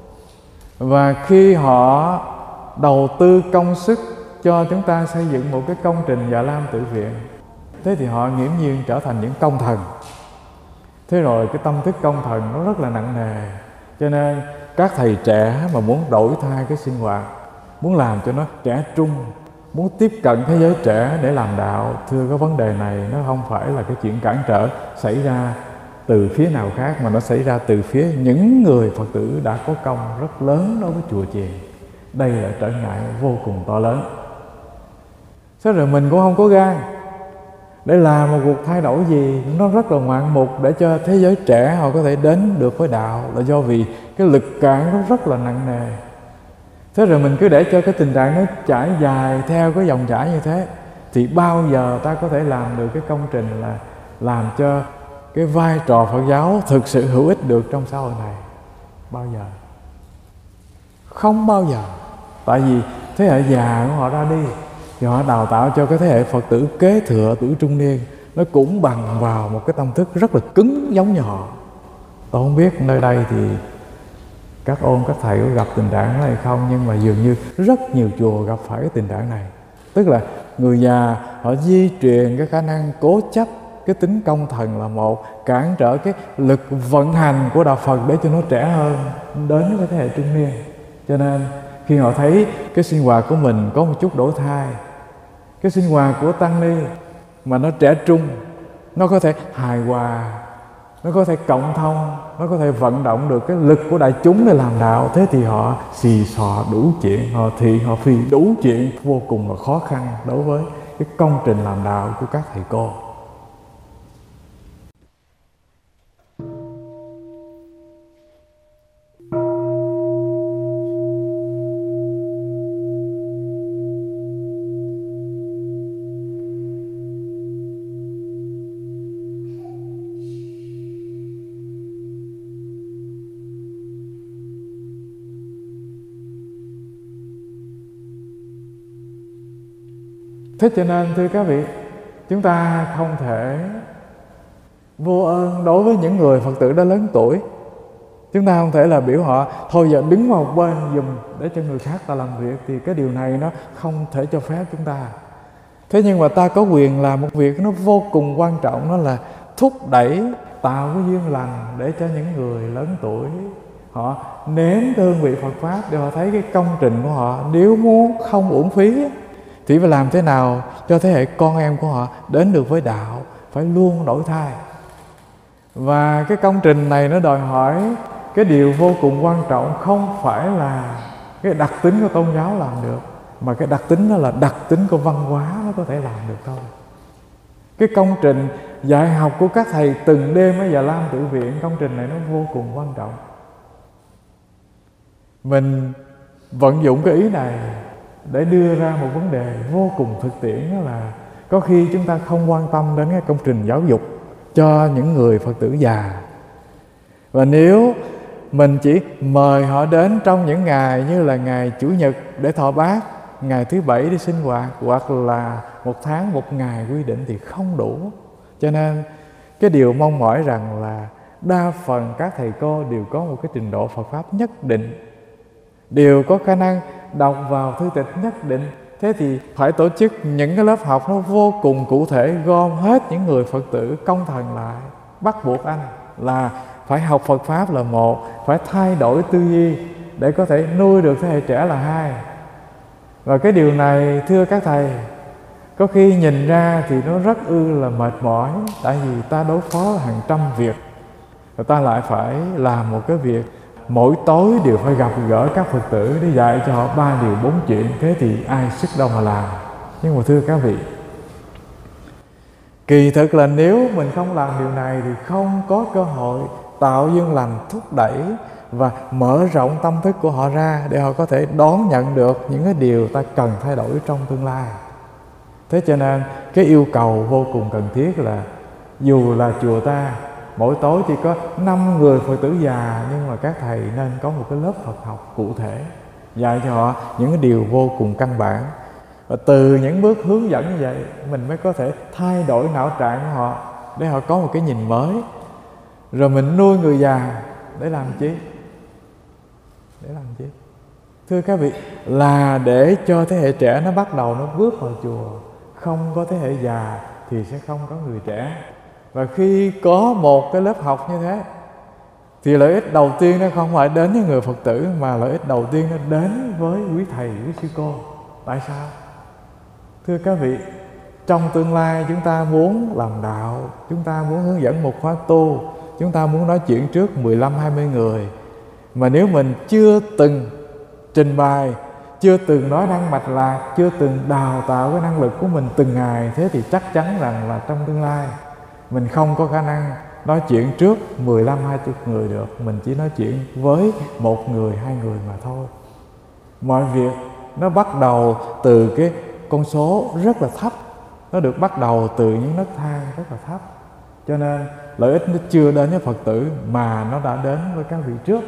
Speaker 1: và khi họ đầu tư công sức cho chúng ta xây dựng một cái công trình Già Lam Tự Viện, thế thì họ nghiễm nhiên trở thành những công thần. Thế rồi cái tâm thức công thần nó rất là nặng nề. Cho nên các thầy trẻ mà muốn đổi thay cái sinh hoạt, muốn làm cho nó trẻ trung, muốn tiếp cận thế giới trẻ để làm đạo, thưa cái vấn đề này nó không phải là cái chuyện cản trở xảy ra từ phía nào khác, mà nó xảy ra từ phía những người Phật tử đã có công rất lớn đối với chùa chiền. Đây là trở ngại vô cùng to lớn. Thế rồi mình cũng không có gan để làm một cuộc thay đổi gì nó rất là ngoạn mục để cho thế giới trẻ họ có thể đến được với đạo, là do vì cái lực cản nó rất là nặng nề. Thế rồi mình cứ để cho cái tình trạng nó trải dài theo cái dòng chảy như thế, thì bao giờ ta có thể làm được cái công trình là làm cho cái vai trò Phật giáo thực sự hữu ích được trong xã hội này? Bao giờ? Không bao giờ. Tại vì thế hệ già của họ ra đi thì họ đào tạo cho cái thế hệ Phật tử kế thừa tuổi trung niên nó cũng bằng vào một cái tâm thức rất là cứng giống như họ. Tôi không biết nơi đây thì các ôn các thầy có gặp tình trạng đó hay không, nhưng mà dường như rất nhiều chùa gặp phải cái tình trạng này. Tức là người già họ di truyền cái khả năng cố chấp, cái tính công thần là một, cản trở cái lực vận hành của đạo Phật để cho nó trẻ hơn đến với thế hệ trung niên. Cho nên khi họ thấy cái sinh hoạt của mình có một chút đổi thay, cái sinh hoạt của tăng ni mà nó trẻ trung, nó có thể hài hòa, nó có thể cộng thông, nó có thể vận động được cái lực của đại chúng để làm đạo, thế thì họ xì xò đủ chuyện, họ thị họ phi đủ chuyện, vô cùng là khó khăn đối với cái công trình làm đạo của các thầy cô. Thế cho nên thưa các vị, chúng ta không thể vô ơn đối với những người Phật tử đã lớn tuổi. Chúng ta không thể là biểu họ thôi giờ đứng vào một bên dùm để cho người khác ta làm việc, thì cái điều này nó không thể cho phép chúng ta. Thế nhưng mà ta có quyền làm một việc nó vô cùng quan trọng, đó là thúc đẩy tạo cái duyên lành để cho những người lớn tuổi họ nếm cái hương vị Phật Pháp để họ thấy cái công trình của họ. Nếu muốn không uổng phí thì phải làm thế nào cho thế hệ con em của họ đến được với đạo, phải luôn đổi thay. Và cái công trình này nó đòi hỏi cái điều vô cùng quan trọng, không phải là cái đặc tính của tôn giáo làm được, mà cái đặc tính đó là đặc tính của văn hóa nó có thể làm được thôi. Cái công trình dạy học của các thầy từng đêm ở Già Lam Tự Viện, công trình này nó vô cùng quan trọng. Mình vận dụng cái ý này để đưa ra một vấn đề vô cùng thực tiễn, đó là có khi chúng ta không quan tâm đến cái công trình giáo dục cho những người Phật tử già. Và nếu mình chỉ mời họ đến trong những ngày như là ngày Chủ nhật để thọ bát, ngày thứ bảy đi sinh hoạt, hoặc là một tháng một ngày quy định thì không đủ. Cho nên cái điều mong mỏi rằng là đa phần các thầy cô đều có một cái trình độ Phật Pháp nhất định, đều có khả năng đọc vào thư tịch nhất định. Thế thì phải tổ chức những cái lớp học nó vô cùng cụ thể, gom hết những người Phật tử công thần lại, bắt buộc anh là phải học Phật Pháp là một, phải thay đổi tư duy để có thể nuôi được thế hệ trẻ là hai. Và cái điều này thưa các thầy, có khi nhìn ra thì nó rất ư là mệt mỏi, tại vì ta đối phó hàng trăm việc, rồi ta lại phải làm một cái việc mỗi tối đều phải gặp gỡ các Phật tử để dạy cho họ ba điều bốn chuyện. Thế thì ai sức đâu mà làm. Nhưng mà thưa các vị, kỳ thực là nếu mình không làm điều này thì không có cơ hội tạo duyên lành, thúc đẩy và mở rộng tâm thức của họ ra để họ có thể đón nhận được những cái điều ta cần thay đổi trong tương lai. Thế cho nên cái yêu cầu vô cùng cần thiết là dù là chùa ta mỗi tối chỉ có năm người Phật tử già, nhưng mà các thầy nên có một cái lớp Phật học cụ thể, dạy cho họ những cái điều vô cùng căn bản. Và từ những bước hướng dẫn như vậy, mình mới có thể thay đổi não trạng của họ để họ có một cái nhìn mới. Rồi mình nuôi người già để làm chi? Để làm chi? Thưa các vị, là để cho thế hệ trẻ nó bắt đầu nó bước vào chùa. Không có thế hệ già thì sẽ không có người trẻ. Và khi có một cái lớp học như thế thì lợi ích đầu tiên nó không phải đến với người Phật tử, mà lợi ích đầu tiên nó đến với quý thầy, quý sư cô. Tại sao? Thưa các vị, trong tương lai chúng ta muốn làm đạo, chúng ta muốn hướng dẫn một khóa tu, chúng ta muốn nói chuyện trước mười lăm hai mươi người, mà nếu mình chưa từng trình bày, chưa từng nói năng mạch lạc, chưa từng đào tạo cái năng lực của mình từng ngày, thế thì chắc chắn rằng là trong tương lai mình không có khả năng nói chuyện trước mười lăm hai mươi người được. Mình chỉ nói chuyện với một người, hai người mà thôi. Mọi việc nó bắt đầu từ cái con số rất là thấp, nó được bắt đầu từ những nấc thang rất là thấp. Cho nên lợi ích nó chưa đến với Phật tử mà nó đã đến với các vị trước.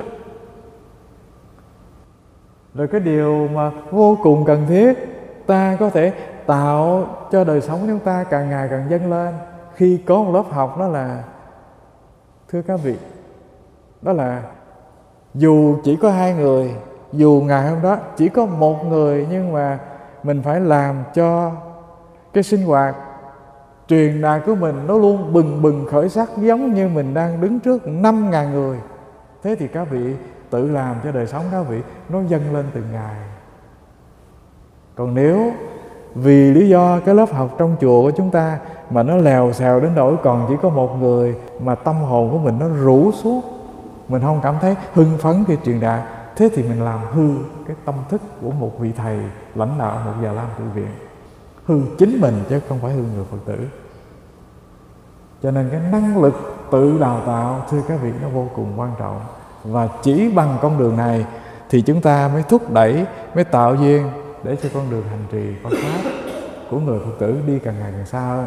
Speaker 1: Rồi cái điều mà vô cùng cần thiết, ta có thể tạo cho đời sống chúng ta càng ngày càng dâng lên khi có một lớp học, đó là, thưa các vị, đó là dù chỉ có hai người, dù ngày hôm đó chỉ có một người, nhưng mà mình phải làm cho cái sinh hoạt truyền đạt của mình nó luôn bừng bừng khởi sắc, giống như mình đang đứng trước năm ngàn người. Thế thì các vị tự làm cho đời sống các vị nó dâng lên từng ngày. Còn nếu vì lý do cái lớp học trong chùa của chúng ta mà nó lèo xèo đến nỗi còn chỉ có một người, mà tâm hồn của mình nó rũ suốt, mình không cảm thấy hưng phấn khi truyền đạt, thế thì mình làm hư cái tâm thức của một vị thầy lãnh đạo một Già Lam Tự Viện, hư chính mình chứ không phải hư người Phật tử. Cho nên cái năng lực tự đào tạo, thưa các vị, nó vô cùng quan trọng. Và chỉ bằng con đường này thì chúng ta mới thúc đẩy, mới tạo duyên để cho con đường hành trì Phật Pháp của người Phật tử đi càng ngày càng xa hơn.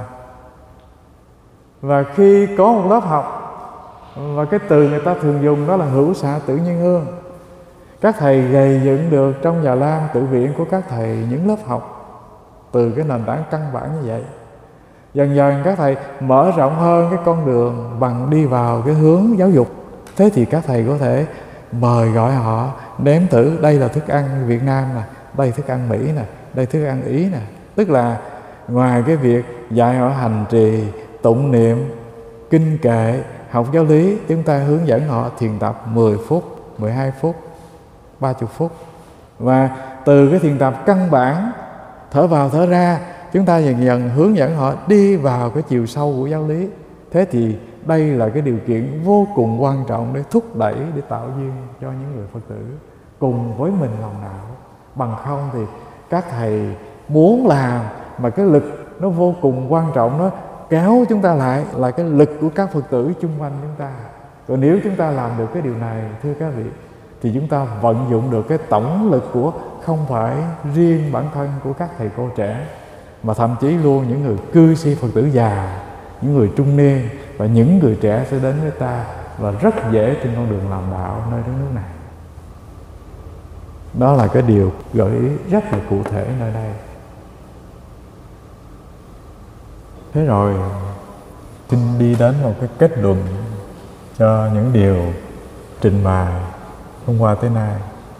Speaker 1: Và khi có một lớp học, và cái từ người ta thường dùng đó là hữu xạ tự nhiên hương, các thầy gầy dựng được trong Già Lam Tự Viện của các thầy những lớp học từ cái nền tảng căn bản như vậy. Dần dần các thầy mở rộng hơn cái con đường bằng đi vào cái hướng giáo dục. Thế thì các thầy có thể mời gọi họ nếm thử, đây là thức ăn Việt Nam nè, đây thức ăn Mỹ nè, đây thức ăn Ý nè. Tức là ngoài cái việc dạy họ hành trì, tụng niệm, kinh kệ, học giáo lý, chúng ta hướng dẫn họ thiền tập mười phút mười hai phút, ba mươi phút. Và từ cái thiền tập căn bản, thở vào thở ra, chúng ta dần dần hướng dẫn họ đi vào cái chiều sâu của giáo lý. Thế thì đây là cái điều kiện vô cùng quan trọng để thúc đẩy, để tạo duyên cho những người Phật tử cùng với mình lòng đạo. Bằng không thì các thầy muốn làm mà cái lực nó vô cùng quan trọng, nó kéo chúng ta lại là cái lực của các Phật tử chung quanh chúng ta. Còn nếu chúng ta làm được cái điều này, thưa các vị, thì chúng ta vận dụng được cái tổng lực của không phải riêng bản thân của các thầy cô trẻ, mà thậm chí luôn những người cư sĩ Phật tử già, những người trung niên và những người trẻ sẽ đến với ta và rất dễ trên con đường làm đạo nơi đất nước này. Đó là cái điều gợi ý rất là cụ thể nơi đây. Thế rồi xin đi đến một cái kết luận cho những điều trình bày hôm qua tới nay.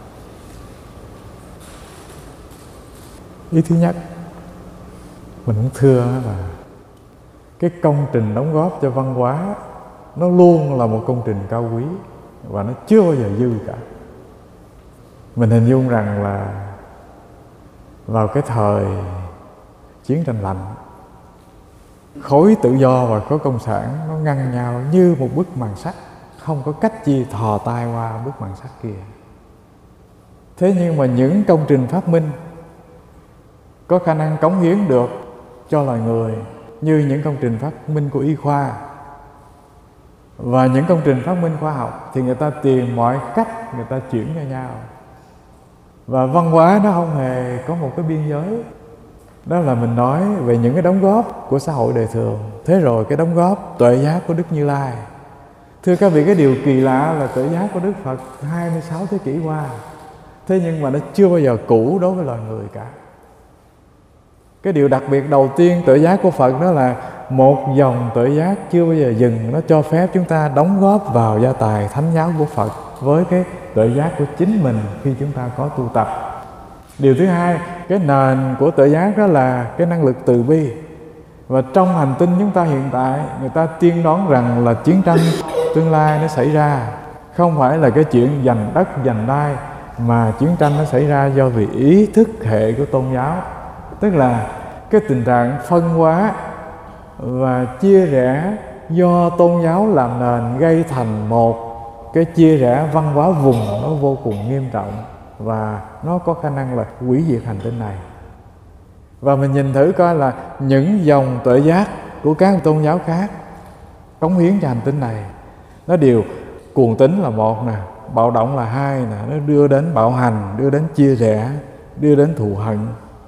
Speaker 1: Ý thứ nhất, mình muốn thưa là cái công trình đóng góp cho văn hóa nó luôn là một công trình cao quý và nó chưa bao giờ dư cả. Mình hình dung rằng là vào cái thời chiến tranh lạnh, khối tự do và khối cộng sản nó ngăn nhau như một bức màn sắt, không có cách gì thò tay qua bức màn sắt kia. Thế nhưng mà những công trình phát minh có khả năng cống hiến được cho loài người, như những công trình phát minh của y khoa và những công trình phát minh khoa học, thì người ta tìm mọi cách người ta chuyển cho nhau. Và văn hóa nó không hề có một cái biên giới. Đó là mình nói về những cái đóng góp của xã hội đời thường. Thế rồi cái đóng góp tuệ giác của Đức Như Lai. Thưa các vị, cái điều kỳ lạ là tuệ giác của Đức Phật hai mươi sáu thế kỷ qua, thế nhưng mà nó chưa bao giờ cũ đối với loài người cả. Cái điều đặc biệt đầu tiên tuệ giác của Phật đó là một dòng tuệ giác chưa bao giờ dừng. Nó cho phép chúng ta đóng góp vào gia tài thánh giáo của Phật với cái tuệ giác của chính mình khi chúng ta có tu tập. Điều thứ hai, cái nền của tuệ giác đó là cái năng lực từ bi. Và trong hành tinh chúng ta hiện tại, người ta tiên đoán rằng là chiến tranh tương lai nó xảy ra. Không phải là cái chuyện giành đất, giành đai, mà chiến tranh nó xảy ra do vì ý thức hệ của tôn giáo. Tức là cái tình trạng phân hóa và chia rẽ do tôn giáo làm nền, gây thành một cái chia rẽ văn hóa vùng nó vô cùng nghiêm trọng, và nó có khả năng là hủy diệt hành tinh này. Và mình nhìn thử coi là những dòng tuệ giác của các tôn giáo khác cống hiến cho hành tinh này, nó đều cuồng tín là một nè, bạo động là hai nè, nó đưa đến bạo hành, đưa đến chia rẽ, đưa đến thù hận,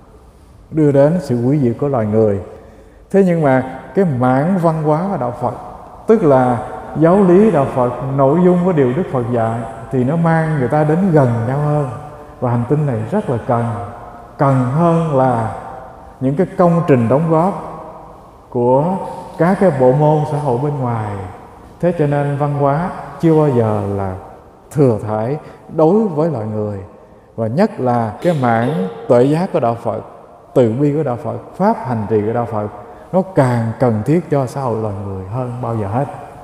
Speaker 1: đưa đến sự hủy diệt của loài người. Thế nhưng mà cái mảng văn hóa của đạo Phật, tức là giáo lý đạo Phật, nội dung của điều Đức Phật dạy, thì nó mang người ta đến gần nhau hơn. Và hành tinh này rất là cần, cần hơn là những cái công trình đóng góp của các cái bộ môn xã hội bên ngoài. Thế cho nên văn hóa chưa bao giờ là thừa thãi đối với loài người. Và nhất là cái mảng tuệ giác của đạo Phật, từ bi của đạo Phật, pháp hành trì của đạo Phật, nó càng cần thiết cho xã hội loài người hơn bao giờ hết.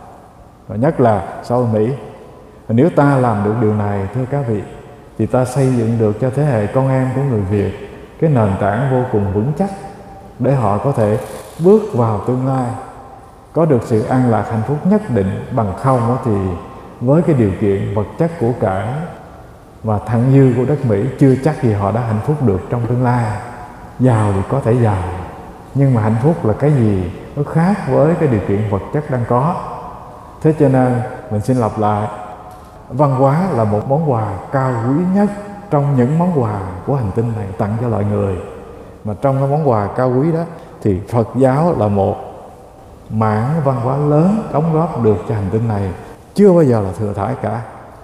Speaker 1: Và nhất là xã hội Mỹ. Và nếu ta làm được điều này, thưa các vị, thì ta xây dựng được cho thế hệ con em của người Việt cái nền tảng vô cùng vững chắc để họ có thể bước vào tương lai, có được sự an lạc hạnh phúc nhất định. Bằng không thì với cái điều kiện vật chất của cải và thặng dư của đất Mỹ, chưa chắc gì họ đã hạnh phúc được trong tương lai. Giàu thì có thể giàu, nhưng mà hạnh phúc là cái gì nó khác với cái điều kiện vật chất đang có. Thế cho nên mình xin lặp lại, văn hóa là một món quà cao quý nhất trong những món quà của hành tinh này tặng cho loài người. Mà trong cái món quà cao quý đó thì Phật giáo là một mảng văn hóa lớn đóng góp được cho hành tinh này, chưa bao giờ là thừa thãi cả.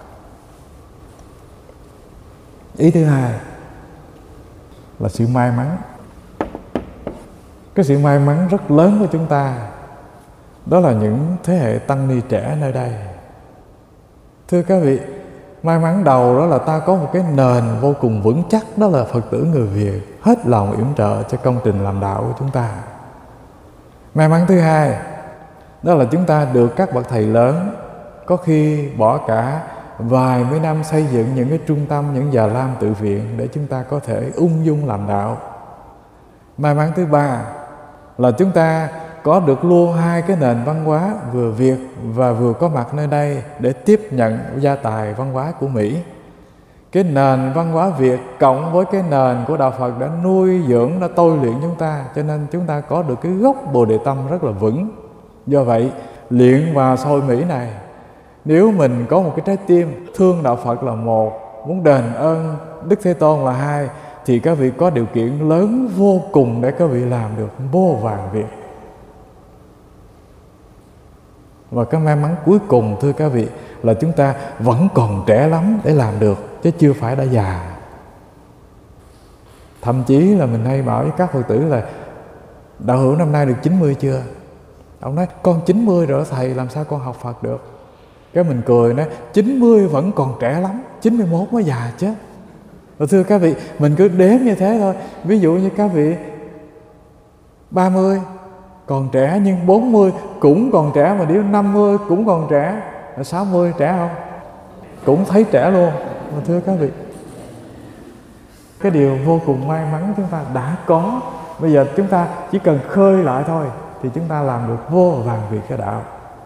Speaker 1: Ý thứ hai là sự may mắn. Cái sự may mắn rất lớn của chúng ta đó là những thế hệ tăng ni trẻ nơi đây. Thưa các vị, may mắn đầu đó là ta có một cái nền vô cùng vững chắc, đó là Phật tử người Việt hết lòng yểm trợ cho công trình làm đạo của chúng ta. May mắn thứ hai đó là chúng ta được các bậc thầy lớn có khi bỏ cả vài mươi năm xây dựng những cái trung tâm, những già lam tự viện để chúng ta có thể ung dung làm đạo. May mắn thứ ba là chúng ta có được luôn hai cái nền văn hóa vừa Việt và vừa có mặt nơi đây để tiếp nhận gia tài văn hóa của Mỹ. Cái nền văn hóa Việt cộng với cái nền của Đạo Phật đã nuôi dưỡng, đã tôi luyện chúng ta, cho nên chúng ta có được cái gốc Bồ Đề Tâm rất là vững. Do vậy, luyện vào xã hội Mỹ này, nếu mình có một cái trái tim thương Đạo Phật là một, muốn đền ơn Đức Thế Tôn là hai, thì các vị có điều kiện lớn vô cùng để các vị làm được vô vàn việc. Và cái may mắn cuối cùng thưa các vị là chúng ta vẫn còn trẻ lắm để làm được, chứ chưa phải đã già. Thậm chí là mình hay bảo với các Phật tử là đạo hữu năm nay được chín mươi chưa? Ông nói con chín mươi rồi thầy, làm sao con học Phật được? Cái mình cười nói chín mươi vẫn còn trẻ lắm, chín mươi mốt mới già chứ. Và thưa các vị, mình cứ đếm như thế thôi. Ví dụ như các vị ba mươi còn trẻ, nhưng bốn mươi cũng còn trẻ, mà nếu năm mươi cũng còn trẻ, sáu mươi trẻ không? Cũng thấy trẻ luôn. Mà thưa các vị, cái điều vô cùng may mắn chúng ta đã có. Bây giờ chúng ta chỉ cần khơi lại thôi thì chúng ta làm được vô vàn việc cho đạo.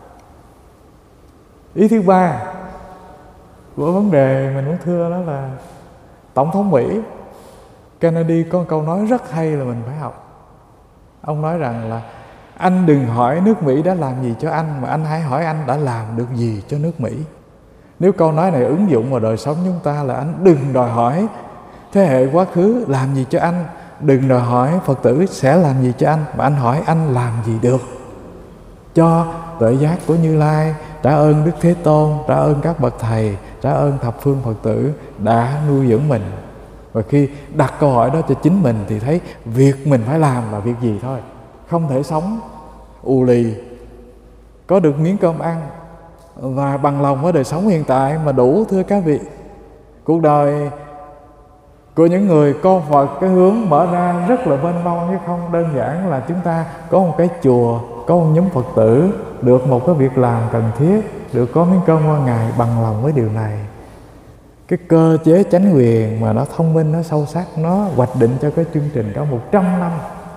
Speaker 1: Ý thứ ba của vấn đề mình muốn thưa đó là Tổng thống Mỹ Kennedy có một câu nói rất hay là mình phải học. Ông nói rằng là anh đừng hỏi nước Mỹ đã làm gì cho anh, mà anh hãy hỏi anh đã làm được gì cho nước Mỹ. Nếu câu nói này ứng dụng vào đời sống chúng ta là anh đừng đòi hỏi thế hệ quá khứ làm gì cho anh, đừng đòi hỏi Phật tử sẽ làm gì cho anh, mà anh hỏi anh làm gì được cho tuệ giác của Như Lai. Trả ơn Đức Thế Tôn, trả ơn các bậc thầy, trả ơn thập phương Phật tử đã nuôi dưỡng mình. Và khi đặt câu hỏi đó cho chính mình thì thấy việc mình phải làm là việc gì thôi. Không thể sống ù lì, có được miếng cơm ăn và bằng lòng với đời sống hiện tại mà đủ. Thưa các vị, cuộc đời của những người con Phật cái hướng mở ra rất là mênh mông, chứ không đơn giản là chúng ta có một cái chùa, có một nhóm Phật tử, được một cái việc làm cần thiết, được có miếng cơm qua ngày, bằng lòng với điều này. Cái cơ chế chánh quyền mà nó thông minh, nó sâu sắc, nó hoạch định cho cái chương trình cả một trăm năm.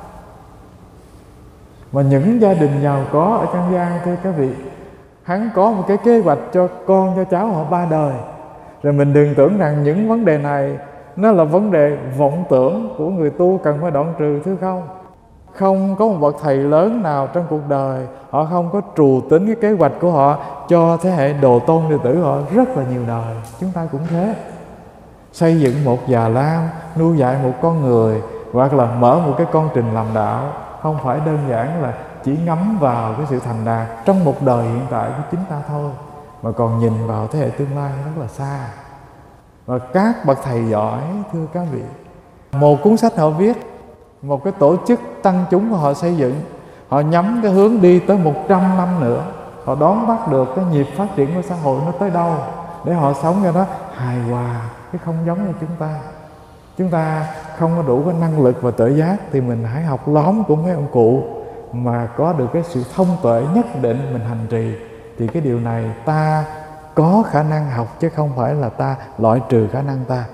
Speaker 1: Mà những gia đình giàu có ở Chân Giang thưa các vị, hắn có một cái kế hoạch cho con, cho cháu họ ba đời. Rồi mình đừng tưởng rằng những vấn đề này nó là vấn đề vọng tưởng của người tu cần phải đoạn trừ, thưa không. Không có một bậc thầy lớn nào trong cuộc đời họ không có trù tính cái kế hoạch của họ cho thế hệ đồ tôn đệ tử họ rất là nhiều đời. Chúng ta cũng thế. Xây dựng một già lam, nuôi dạy một con người, hoặc là mở một cái công trình làm đạo, không phải đơn giản là chỉ ngắm vào cái sự thành đạt trong một đời hiện tại của chính ta thôi, mà còn nhìn vào thế hệ tương lai rất là xa. Và các bậc thầy giỏi thưa các vị, một cuốn sách họ viết, một cái tổ chức tăng chúng của họ xây dựng, họ nhắm cái hướng đi tới một trăm năm nữa, họ đón bắt được cái nhịp phát triển của xã hội nó tới đâu để họ sống cho nó hài hòa, cái không giống như chúng ta. Chúng ta không có đủ cái năng lực và tuệ giác thì mình hãy học lóm của mấy ông cụ mà có được cái sự thông tuệ nhất định mình hành trì, thì cái điều này ta có khả năng học chứ không phải là ta loại trừ khả năng ta.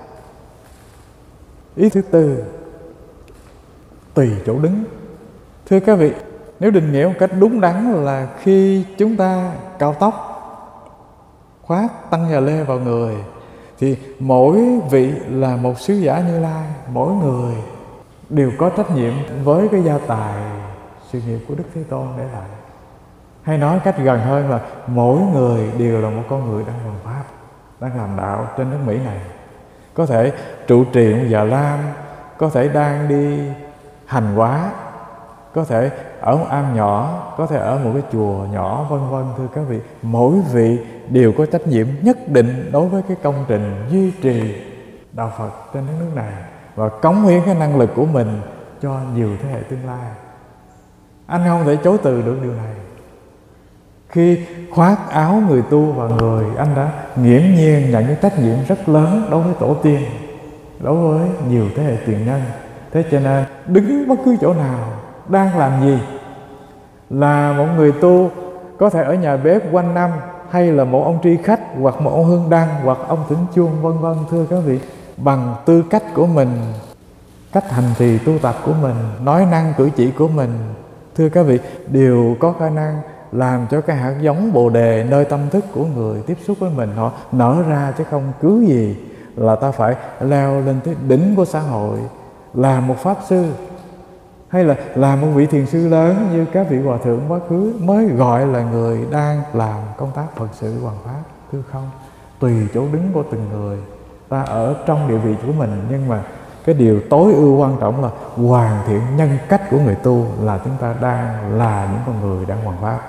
Speaker 1: Ý thứ tư, tùy chỗ đứng. Thưa các vị, nếu định nghĩa một cách đúng đắn là khi chúng ta cạo tóc, khoác tăng nhà lê vào người, thì mỗi vị là một sứ giả Như Lai, mỗi người đều có trách nhiệm với cái gia tài sự nghiệp của Đức Thế Tôn để lại. Hay nói cách gần hơn là mỗi người đều là một con người đang làm Pháp, đang làm đạo trên nước Mỹ này. Có thể trụ trì một già lam, có thể đang đi hành hóa, có thể ở một am nhỏ, có thể ở một cái chùa nhỏ, vân vân. Thưa các vị, mỗi vị đều có trách nhiệm nhất định đối với cái công trình duy trì đạo Phật trên đất nước này và cống hiến cái năng lực của mình cho nhiều thế hệ tương lai. Anh không thể chối từ được điều này. Khi khoác áo người tu vào người, anh đã nghiễm nhiên nhận cái trách nhiệm rất lớn đối với tổ tiên, đối với nhiều thế hệ tiền nhân. Thế cho nên đứng bất cứ chỗ nào, đang làm gì, là một người tu có thể ở nhà bếp quanh năm, hay là một ông tri khách, hoặc một ông hương đăng, hoặc ông thỉnh chuông, vân vân. Thưa các vị, bằng tư cách của mình, cách hành trì tu tập của mình, nói năng cử chỉ của mình, thưa các vị, đều có khả năng làm cho cái hạt giống Bồ Đề nơi tâm thức của người tiếp xúc với mình họ nở ra, chứ không cứ gì là ta phải leo lên tới đỉnh của xã hội, làm một pháp sư hay là làm một vị thiền sư lớn như các vị hòa thượng quá khứ mới gọi là người đang làm công tác Phật sự hoàn pháp. Thưa không, tùy chỗ đứng của từng người, ta ở trong địa vị của mình, nhưng mà cái điều tối ưu quan trọng là hoàn thiện nhân cách của người tu, là chúng ta đang là những con người đang hoàn pháp.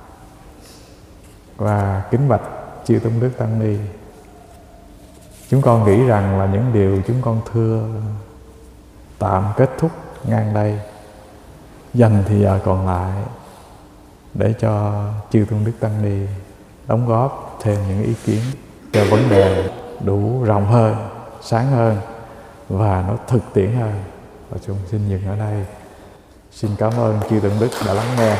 Speaker 1: Và kính bạch chư Tôn Đức Tăng Ni, chúng con nghĩ rằng là những điều chúng con thưa tạm kết thúc ngang đây, dành thì giờ còn lại để cho chư Tôn Đức Tăng Ni đóng góp thêm những ý kiến cho vấn đề đủ rộng hơn, sáng hơn và nó thực tiễn hơn. Và chúng xin dừng ở đây. Xin cảm ơn chư Tôn Đức đã lắng nghe.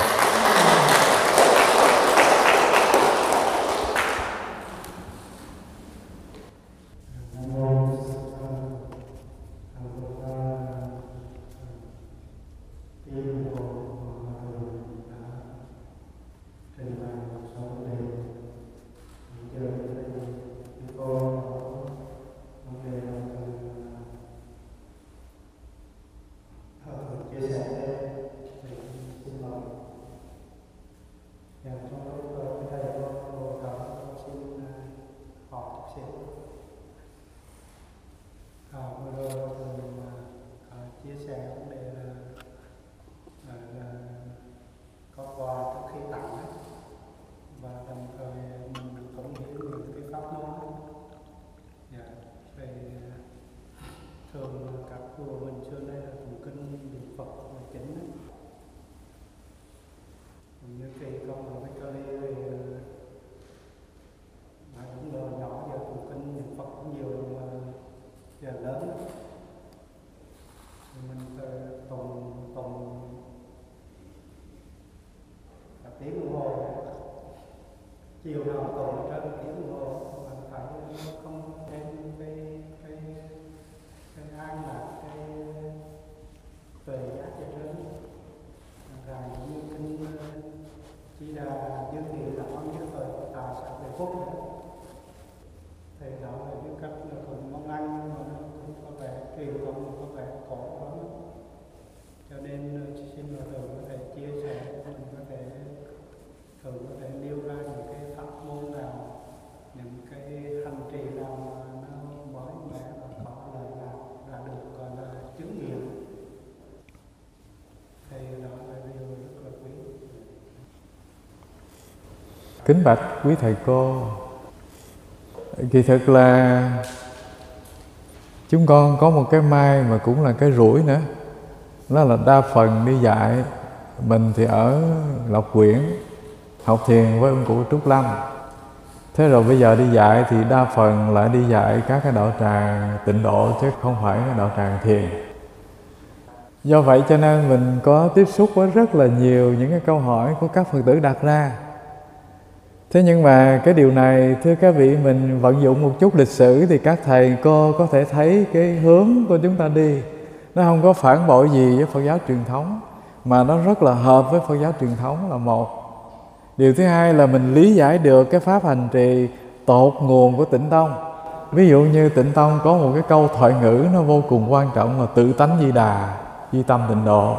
Speaker 2: chiều nào tụng trên tiếng đồng hồ, mình phải không đem cái cái cái an lạc, cái tuệ giác cho trên rồi những kinh chỉ là dương thị là không nhất thời của ta sẽ về phúc thì đó là những cách là còn mong ăn mà nó cũng có vẻ truyền thống, có vẻ cổ lắm, cho nên xin hòa thượng có thể chia sẻ, mình có thể thường có thể nêu ra những cái pháp môn nào, những cái hành trì nào mà nó mới mẻ và có lợi nào đã được gọi là chứng nghiệm, thì đó là điều rất là quý.
Speaker 1: Kính bạch quý thầy cô, kỳ thực là chúng con có một cái may mà cũng là cái rủi nữa, đó là đa phần đi dạy mình thì ở Lộc Quyển học thiền với ông cụ Trúc Lâm. Thế rồi bây giờ đi dạy thì đa phần lại đi dạy các cái đạo tràng tịnh độ chứ không phải cái đạo tràng thiền. Do vậy cho nên mình có tiếp xúc với rất là nhiều những cái câu hỏi của các Phật tử đặt ra. Thế nhưng mà cái điều này thưa các vị, mình vận dụng một chút lịch sử thì các thầy cô có thể thấy cái hướng của chúng ta đi nó không có phản bội gì với Phật giáo truyền thống, mà nó rất là hợp với Phật giáo truyền thống là một. Điều thứ hai là mình lý giải được cái pháp hành trì tột nguồn của Tịnh Tông. Ví dụ như Tịnh Tông có một cái câu thoại ngữ nó vô cùng quan trọng là tự tánh Di Đà, di tâm tịnh độ.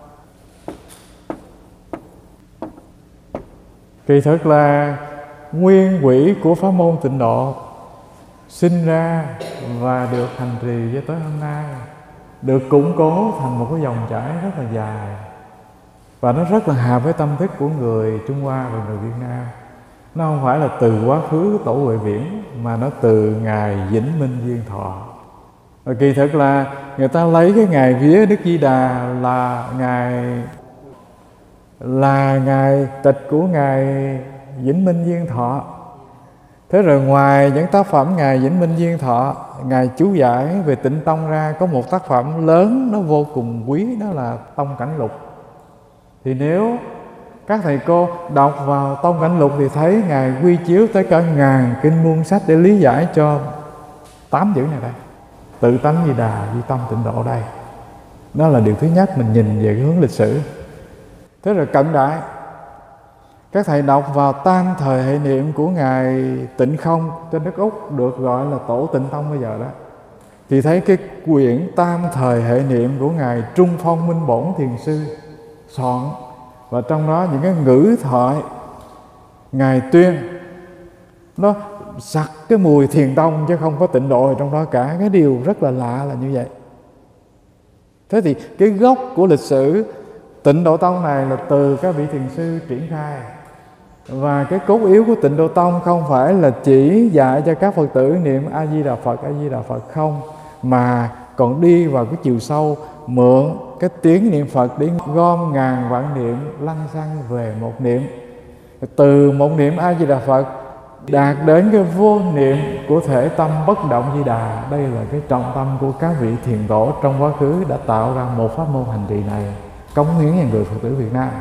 Speaker 1: Kỳ thực là nguyên quỹ của pháp môn tịnh độ sinh ra và được hành trì cho tới hôm nay, được củng cố thành một cái dòng chảy rất là dài, và nó rất là hợp với tâm thức của người Trung Hoa và người Việt Nam. Nó không phải là từ quá khứ tổ Huệ Viễn, mà nó từ ngày Vĩnh Minh Duyên Thọ. Và kỳ thực là người ta lấy cái ngày vía Đức Di Đà là ngày là ngày tịch của ngài Vĩnh Minh Duyên Thọ. Thế rồi ngoài những tác phẩm ngài Vĩnh Minh Duyên Thọ, ngài chú giải về Tịnh Tông ra, có một tác phẩm lớn nó vô cùng quý, đó là Tông Cảnh Lục. Thì nếu Các thầy cô đọc vào Tông Cảnh Lục thì thấy Ngài quy chiếu tới cả ngàn kinh muôn sách để lý giải cho tám chữ này đây. Tự tánh Di Đà, duy tâm tịnh độ đây. Đó là điều thứ nhất, mình nhìn về cái hướng lịch sử. Thế rồi cận đại, các thầy đọc vào tam thời hệ niệm của Ngài Tịnh Không trên đất Úc, được gọi là Tổ Tịnh Tông bây giờ đó, thì thấy cái quyển tam thời hệ niệm của Ngài Trung Phong Minh Bổn Thiền Sư soạn, và trong đó những cái ngữ thoại Ngài tuyên nó sặc cái mùi thiền tông chứ không có tịnh độ ở trong đó cả. Cái điều rất là lạ là như vậy. Thế thì cái gốc của lịch sử Tịnh Độ Tông này là từ các vị thiền sư triển khai. Và cái cốt yếu của Tịnh Độ Tông không phải là chỉ dạy cho các Phật tử niệm A-di-đà Phật, A-di-đà Phật không, mà còn đi vào cái chiều sâu, mượn cái tiếng niệm Phật để gom ngàn vạn niệm lăng xăng về một niệm. Từ một niệm A-di-đà Phật đạt đến cái vô niệm của thể tâm bất động Di Đà. Đây là cái trọng tâm của các vị thiền tổ trong quá khứ đã tạo ra một pháp môn hành trì này, cống hiến cho người Phật tử Việt Nam.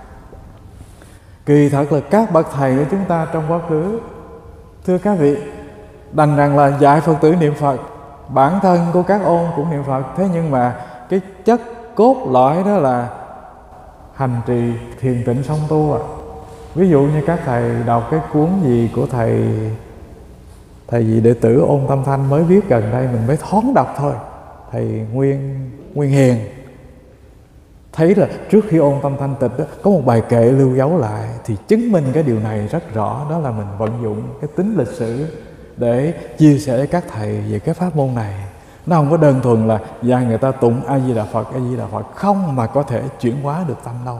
Speaker 1: Kỳ thật là các bậc thầy của chúng ta trong quá khứ, thưa các vị, đành rằng là dạy Phật tử niệm Phật, bản thân của các ôn cũng niệm Phật, thế nhưng mà cái chất cốt lõi đó là hành trì thiền tịnh song tu à. Ví dụ như các thầy đọc cái cuốn gì của thầy thầy gì đệ tử Ôn Tâm Thanh mới viết gần đây, mình mới thoáng đọc thôi, thầy Nguyên Nguyên Hiền, thấy là trước khi Ôn Tâm Thanh tịch đó, có một bài kệ lưu dấu lại thì chứng minh cái điều này rất rõ. Đó là mình vận dụng cái tính lịch sử để chia sẻ với các thầy về cái pháp môn này. Nó không có đơn thuần là dạy người ta tụng A-di-đà Phật, A-di-đà Phật không mà có thể chuyển hóa được tâm đâu.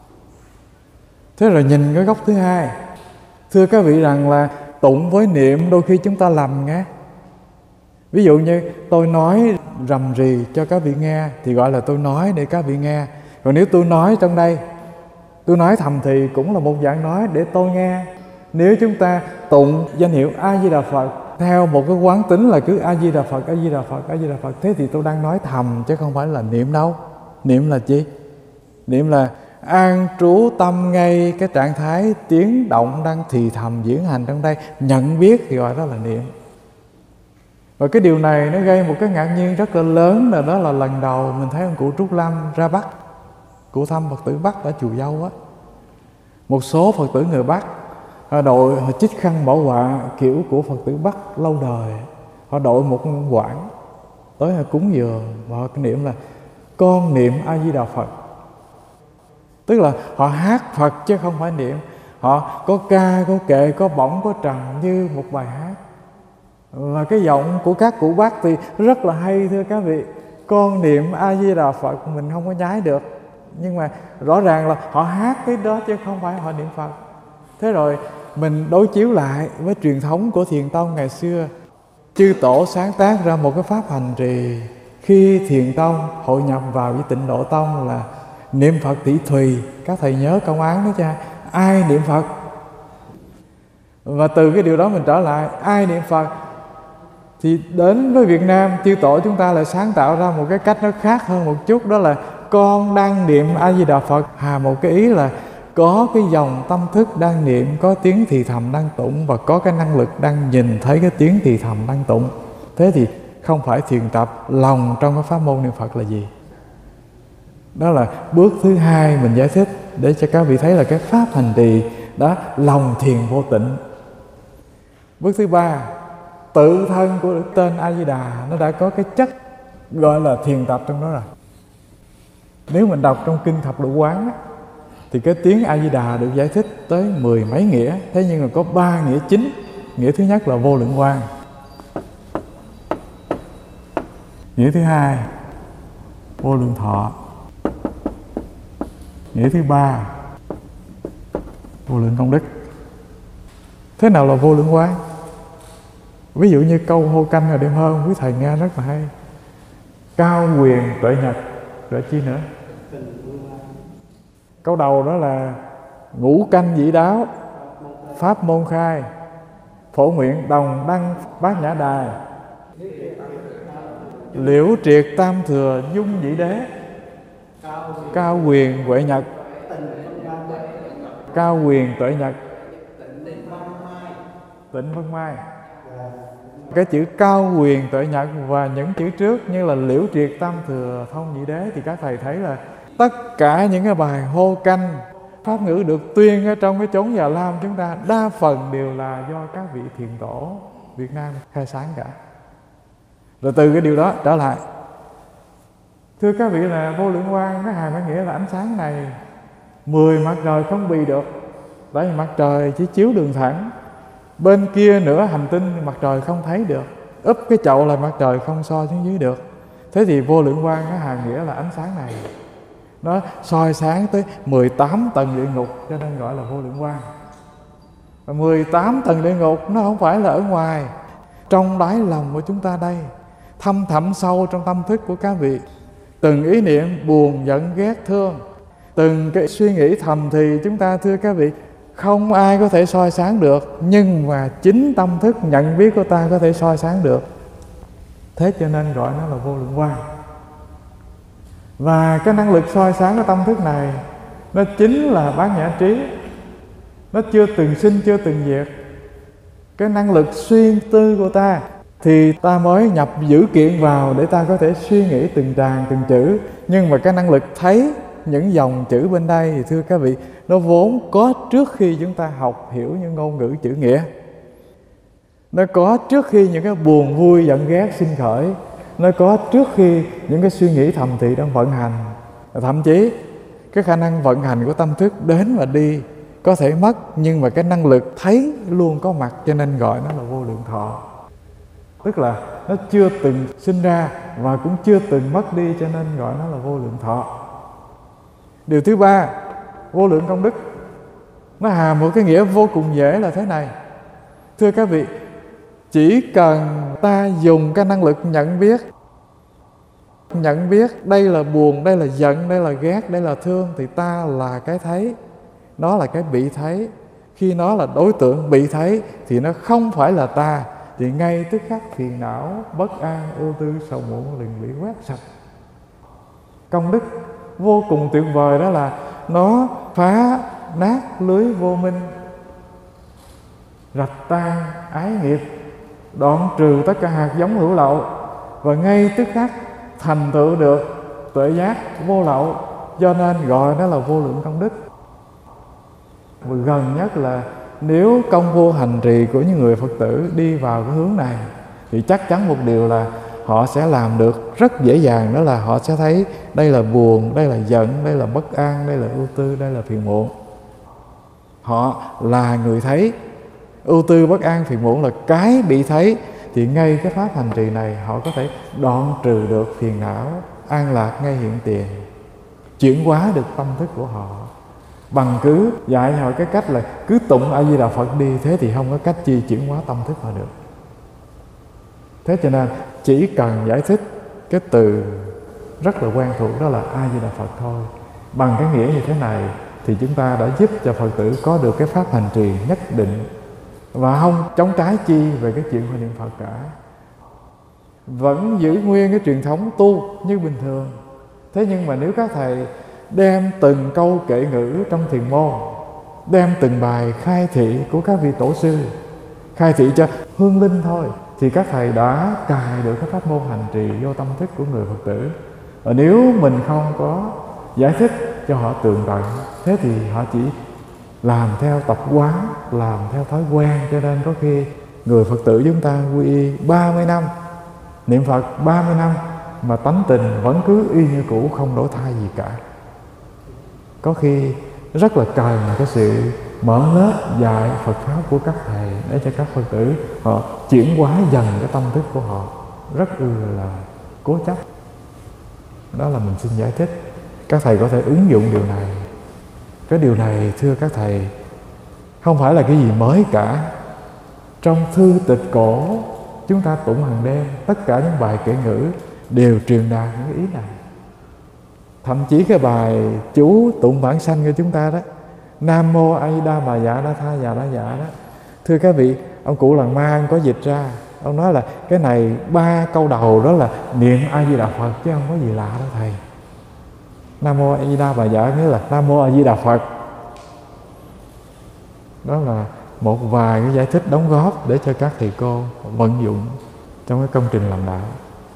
Speaker 1: Thế rồi nhìn cái góc thứ hai, thưa các vị rằng là tụng với niệm đôi khi chúng ta lầm nghe. Ví dụ như tôi nói rầm rì cho các vị nghe thì gọi là tôi nói để các vị nghe. Còn nếu tôi nói trong đây, tôi nói thầm thì cũng là một dạng nói để tôi nghe. Nếu chúng ta tụng danh hiệu A-di-đà Phật theo một cái quán tính là cứ A-di-đà Phật, A-di-đà Phật, A-di-đà Phật, thế thì tôi đang nói thầm chứ không phải là niệm đâu. Niệm là gì? Niệm là an trú tâm ngay cái trạng thái tiếng động đang thì thầm diễn hành trong đây, nhận biết thì gọi đó là niệm. Và cái điều này nó gây một cái ngạc nhiên rất là lớn, là đó là lần đầu mình thấy ông cụ Trúc Lâm ra Bắc, cụ thăm Phật tử Bắc ở Chùa Dâu á. Một số Phật tử người Bắc họ đội, họ chích khăn bảo họa kiểu của Phật tử Bắc lâu đời, họ đội một quảng tới họ cúng dường và họ niệm là con niệm A-di-đà Phật. Tức là họ hát Phật chứ không phải niệm. Họ có ca, có kệ, có bổng, có trầm như một bài hát. Và cái giọng của các cụ Bắc thì rất là hay, thưa các vị. Con niệm A-di-đà Phật mình không có nhái được, nhưng mà rõ ràng là họ hát cái đó chứ không phải họ niệm Phật. Thế rồi mình đối chiếu lại với truyền thống của Thiền Tông ngày xưa. Chư Tổ sáng tác ra một cái pháp hành trì khi Thiền Tông hội nhập vào với Tịnh Độ Tông là niệm Phật tỷ thùy. Các thầy nhớ công án đó cha, ai niệm Phật? Và từ cái điều đó mình trở lại, ai niệm Phật? Thì đến với Việt Nam, chư Tổ chúng ta lại sáng tạo ra một cái cách nó khác hơn một chút. Đó là con đang niệm A-di-đà Phật, hà một cái ý là có cái dòng tâm thức đang niệm, có tiếng thì thầm đang tụng, và có cái năng lực đang nhìn thấy cái tiếng thì thầm đang tụng. Thế thì không phải thiền tập lòng trong cái pháp môn niệm Phật là gì? Đó là bước thứ hai mình giải thích để cho các vị thấy là cái pháp hành trì đó lòng thiền vô tịnh. Bước thứ ba, tự thân của tên A-di-đà nó đã có cái chất gọi là thiền tập trong đó rồi. Nếu mình đọc trong kinh Thập Lục Quán á, thì cái tiếng A-di-đà được giải thích tới mười mấy nghĩa, thế nhưng mà có ba nghĩa chính. Nghĩa thứ nhất là vô lượng quang, nghĩa thứ hai vô lượng thọ, nghĩa thứ ba vô lượng công đức. Thế nào là vô lượng quang? Ví dụ như câu hô canh ngày đêm hơn, quý thầy nghe rất là hay. Cao quyền tuệ nhật, rồi chi nữa? Câu đầu đó là ngũ canh dĩ đáo, pháp môn khai, phổ nguyện đồng đăng bát nhã đài, liễu triệt tam thừa dung dĩ đế, cao quyền huệ nhật, Cao quyền tuệ nhật. Tịnh Vân Mai. Cái chữ cao quyền tuệ nhật và những chữ trước như là liễu triệt tam thừa thông nhị đế thì các thầy thấy là tất cả những cái bài hô canh, pháp ngữ được tuyên ở trong cái chốn Già Lam chúng ta đa phần đều là do các vị thiền tổ Việt Nam khai sáng cả. Rồi từ cái điều đó trở lại, thưa các vị, là vô lượng quang cái hàm có nghĩa là ánh sáng này mười mặt trời không bì được, tại vì mặt trời chỉ chiếu đường thẳng, bên kia nửa hành tinh mặt trời không thấy được, úp cái chậu là mặt trời không soi xuống dưới được. Thế thì vô lượng quang cái hàm nghĩa là ánh sáng này nó soi sáng tới mười tám tầng địa ngục, cho nên gọi là vô lượng quang. Và mười tám tầng địa ngục nó không phải là ở ngoài, trong đáy lòng của chúng ta đây, thâm thẳm sâu trong tâm thức của các vị. Từng ý niệm buồn, giận, ghét, thương, từng cái suy nghĩ thầm thì chúng ta, thưa các vị, không ai có thể soi sáng được, nhưng mà chính tâm thức nhận biết của ta có thể soi sáng được. Thế cho nên gọi nó là vô lượng quang. Và cái năng lực soi sáng của tâm thức này nó chính là bát nhã trí. Nó chưa từng sinh, chưa từng diệt. Cái năng lực suy tư của ta thì ta mới nhập dữ kiện vào để ta có thể suy nghĩ từng tràng, từng chữ. Nhưng mà cái năng lực thấy những dòng chữ bên đây thì thưa các vị, nó vốn có trước khi chúng ta học hiểu những ngôn ngữ chữ nghĩa. Nó có trước khi những cái buồn vui giận ghét sinh khởi. Nó có trước khi những cái suy nghĩ thầm thì đang vận hành. Thậm chí cái khả năng vận hành của tâm thức đến và đi có thể mất, nhưng mà cái năng lực thấy luôn có mặt, cho nên gọi nó là vô lượng thọ. Tức là nó chưa từng sinh ra và cũng chưa từng mất đi, cho nên gọi nó là vô lượng thọ. Điều thứ ba, vô lượng công đức. Nó hàm một cái nghĩa vô cùng dễ là thế này. Thưa các vị, chỉ cần ta dùng cái năng lực nhận biết, nhận biết đây là buồn, đây là giận, đây là ghét, đây là thương, thì ta là cái thấy, nó là cái bị thấy. Khi nó là đối tượng bị thấy thì nó không phải là ta, thì ngay tức khắc phiền não, bất an, ưu tư, sầu muộn liền bị quét sạch. Công đức vô cùng tuyệt vời đó là nó phá nát lưới vô minh, rạch tan ái nghiệp, đoạn trừ tất cả hạt giống hữu lậu, và ngay tức khắc thành tựu được tuệ giác vô lậu, cho nên gọi nó là vô lượng công đức. Và gần nhất là nếu công vô hành trì của những người Phật tử đi vào cái hướng này thì chắc chắn một điều là họ sẽ làm được rất dễ dàng, đó là họ sẽ thấy đây là buồn, đây là giận, đây là bất an, đây là ưu tư, đây là phiền muộn. Họ là người thấy. Ưu tư, bất an, phiền muộn là cái bị thấy, thì ngay cái pháp hành trì này họ có thể đoạn trừ được phiền não, an lạc ngay hiện tiền, chuyển hóa được tâm thức của họ. Bằng cứ dạy họ cái cách là cứ tụng A Di Đà Phật đi, thế thì không có cách chi chuyển hóa tâm thức họ được. Thế cho nên chỉ cần giải thích cái từ rất là quen thuộc, đó là A Di Đà Phật thôi, bằng cái nghĩa như thế này thì chúng ta đã giúp cho Phật tử có được cái pháp hành trì nhất định, và không chống trái chi về cái chuyện niệm Phật cả. Vẫn giữ nguyên cái truyền thống tu như bình thường. Thế nhưng mà nếu các thầy đem từng câu kệ ngữ trong thiền môn, đem từng bài khai thị của các vị tổ sư, khai thị cho hương linh thôi, thì các thầy đã cài được cái pháp môn hành trì vô tâm thức của người Phật tử. Và nếu mình không có giải thích cho họ tường tận, thế thì họ chỉ làm theo tập quán, làm theo thói quen. Cho nên có khi người Phật tử chúng ta quy y ba mươi năm, niệm Phật ba mươi năm, mà tánh tình vẫn cứ y như cũ, không đổi thay gì cả. Có khi rất là cần cái sự mở lớp dạy Phật Pháp của các thầy, để cho các Phật tử họ chuyển hóa dần cái tâm thức của họ, rất ư là cố chấp. Đó là mình xin giải thích. Các thầy có thể ứng dụng điều này. Cái điều này thưa các thầy không phải là cái gì mới cả. Trong thư tịch cổ chúng ta tụng hàng đêm, tất cả những bài kệ ngữ đều truyền đạt những ý này. Thậm chí cái bài chú tụng vãng sanh của chúng ta đó, Nam Mô A Di Đà Bà Dạ Đa Tha Dạ Đa Dạ đó, thưa các vị, ông cụ Làng Ma ông có dịch ra, ông nói là cái này ba câu đầu đó là niệm A Di Đà Phật, chứ không có gì lạ đâu thầy. Nam Mô A Di Đà Bà Dạ nghĩa là Nam Mô A Di Đà Phật. Đó là một vài cái giải thích đóng góp để cho các thầy cô vận dụng trong cái công trình làm đạo.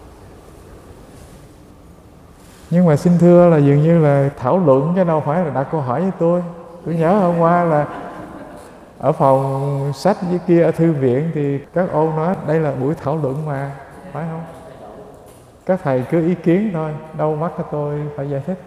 Speaker 1: Nhưng mà xin thưa là dường như là thảo luận chứ đâu phải là đặt câu hỏi với tôi. Tôi nhớ hôm qua là ở phòng sách với kia ở thư viện thì các ô nói đây là buổi thảo luận mà, phải không? Các thầy cứ ý kiến thôi, đâu bắt cho tôi phải giải thích.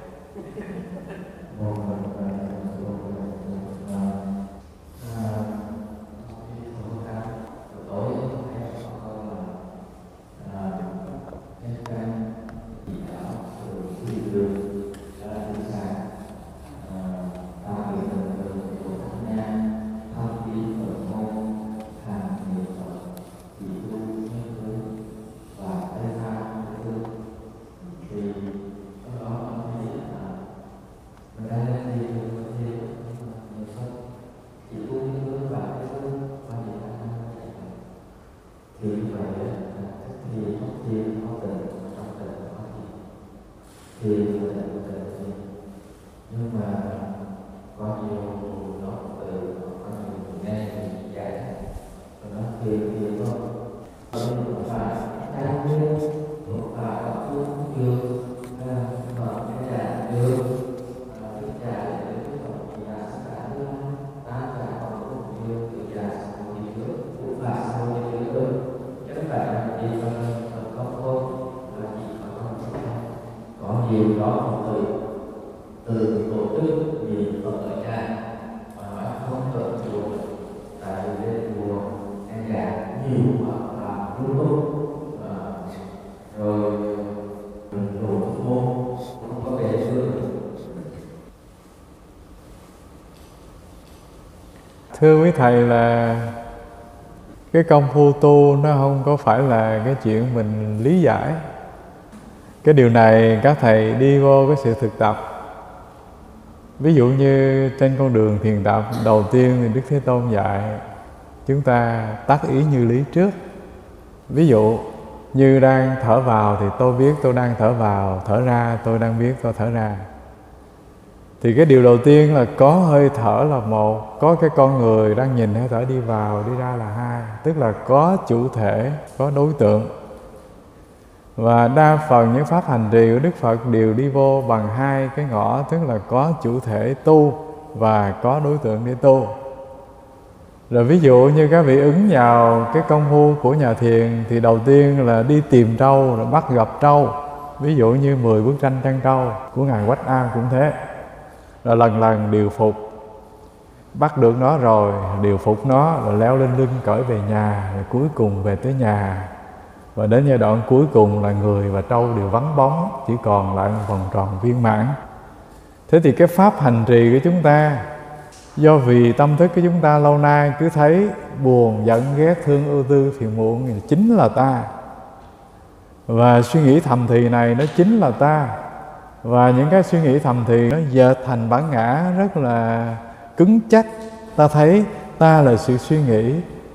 Speaker 1: Thưa quý thầy là cái công phu tu nó không có phải là cái chuyện mình lý giải. Cái điều này các thầy đi vô cái sự thực tập. Ví dụ như trên con đường thiền tập đầu tiên thì Đức Thế Tôn dạy chúng ta tác ý như lý trước. Ví dụ như đang thở vào thì tôi biết tôi đang thở vào, thở ra tôi đang biết tôi thở ra. Thì cái điều đầu tiên là có hơi thở là một, có cái con người đang nhìn hơi thở đi vào đi ra là hai. Tức là có chủ thể, có đối tượng. Và đa phần những pháp hành trì của Đức Phật đều đi vô bằng hai cái ngõ, tức là có chủ thể tu và có đối tượng để tu. Rồi ví dụ như các vị ứng vào cái công phu của nhà thiền thì đầu tiên là đi tìm trâu rồi bắt gặp trâu. Ví dụ như mười bức tranh trăng trâu của Ngài Quách An cũng thế. Rồi lần lần điều phục, bắt được nó rồi điều phục nó, rồi leo lên lưng cởi về nhà, rồi cuối cùng về tới nhà. Và đến giai đoạn cuối cùng là người và trâu đều vắng bóng, chỉ còn lại một vòng tròn viên mãn. Thế thì cái pháp hành trì của chúng ta, do vì tâm thức của chúng ta lâu nay cứ thấy buồn, giận, ghét, thương, ưu tư, phiền muộn thì chính là ta. Và suy nghĩ thầm thì này nó chính là ta. Và những cái suy nghĩ thầm thì nó dệt thành bản ngã rất là cứng chắc. Ta thấy ta là sự suy nghĩ.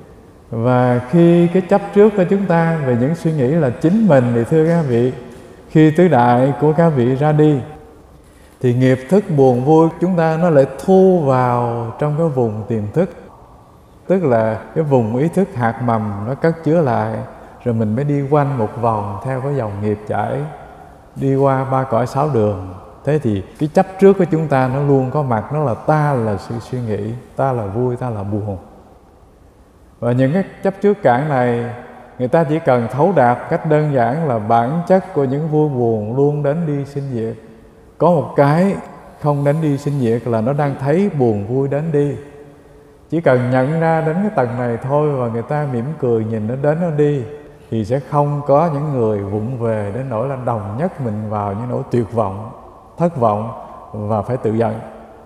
Speaker 1: Và khi cái chấp trước của chúng ta về những suy nghĩ là chính mình thì thưa các vị, khi tứ đại của các vị ra đi thì nghiệp thức buồn vui chúng ta nó lại thu vào trong cái vùng tiềm thức. Tức là cái vùng ý thức hạt mầm nó cất chứa lại, rồi mình mới đi quanh một vòng theo cái dòng nghiệp chảy, đi qua ba cõi sáu đường. Thế thì cái chấp trước của chúng ta nó luôn có mặt, nó là ta là sự suy nghĩ, ta là vui, ta là buồn. Và những cái chấp trước cản này người ta chỉ cần thấu đạt cách đơn giản là bản chất của những vui buồn luôn đến đi sinh diệt. Có một cái không đến đi sinh diệt là nó đang thấy buồn vui đến đi. Chỉ cần nhận ra đến cái tầng này thôi và người ta mỉm cười nhìn nó đến nó đi, thì sẽ không có những người vụng về đến nỗi là đồng nhất mình vào những nỗi tuyệt vọng, thất vọng và phải tự giận.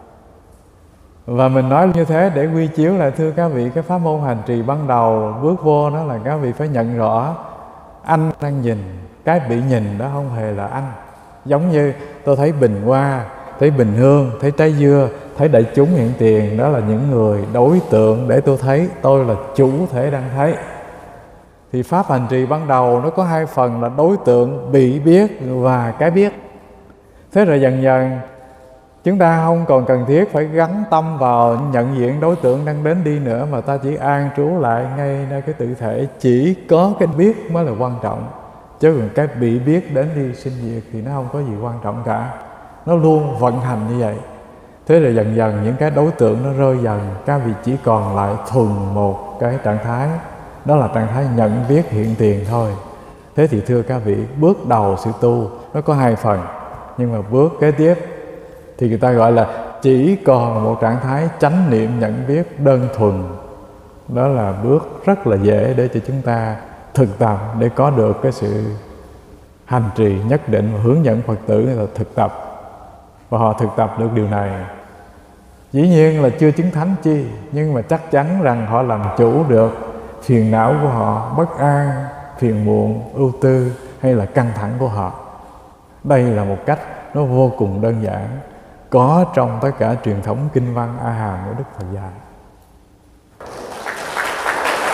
Speaker 1: Và mình nói như thế để quy chiếu lại thưa các vị, cái pháp môn hành trì ban đầu bước vô đó là các vị phải nhận rõ anh đang nhìn, cái bị nhìn đó không hề là anh. Giống như tôi thấy bình hoa, thấy bình hương, thấy trái dưa, thấy đại chúng hiện tiền, đó là những người đối tượng để tôi thấy, tôi là chủ thể đang thấy. Thì pháp hành trì ban đầu nó có hai phần là đối tượng bị biết và cái biết. Thế rồi dần dần Chúng ta không còn cần thiết phải gắn tâm vào nhận diện đối tượng đang đến đi nữa, mà ta chỉ an trú lại ngay nơi cái tự thể. Chỉ có cái biết mới là quan trọng, chứ còn cái bị biết đến đi sinh diệt thì nó không có gì quan trọng cả. Nó luôn vận hành như vậy. Thế rồi dần dần những cái đối tượng nó rơi dần, các vị chỉ còn lại thuần một cái trạng thái, đó là trạng thái nhận biết hiện tiền thôi. Thế thì thưa các vị, bước đầu sự tu nó có hai phần, nhưng mà bước kế tiếp thì người ta gọi là chỉ còn một trạng thái chánh niệm nhận biết đơn thuần. Đó là bước rất là dễ để cho chúng ta thực tập, để có được cái sự hành trì nhất định và hướng dẫn Phật tử người ta thực tập. Và họ thực tập được điều này. Dĩ nhiên là chưa chứng thánh chi, nhưng mà chắc chắn rằng họ làm chủ được phiền não của họ, bất an, phiền muộn, ưu tư hay là căng thẳng của họ. Đây là một cách nó vô cùng đơn giản, có trong tất cả truyền thống kinh văn A Hàm của Đức Phật dạy.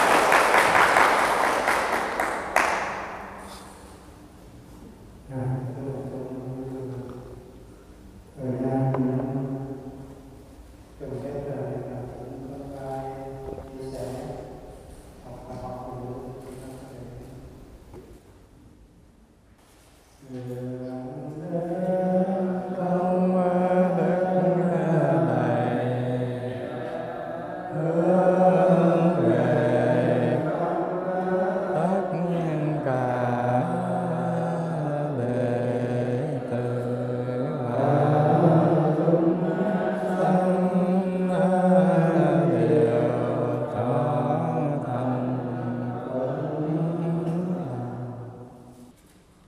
Speaker 2: À,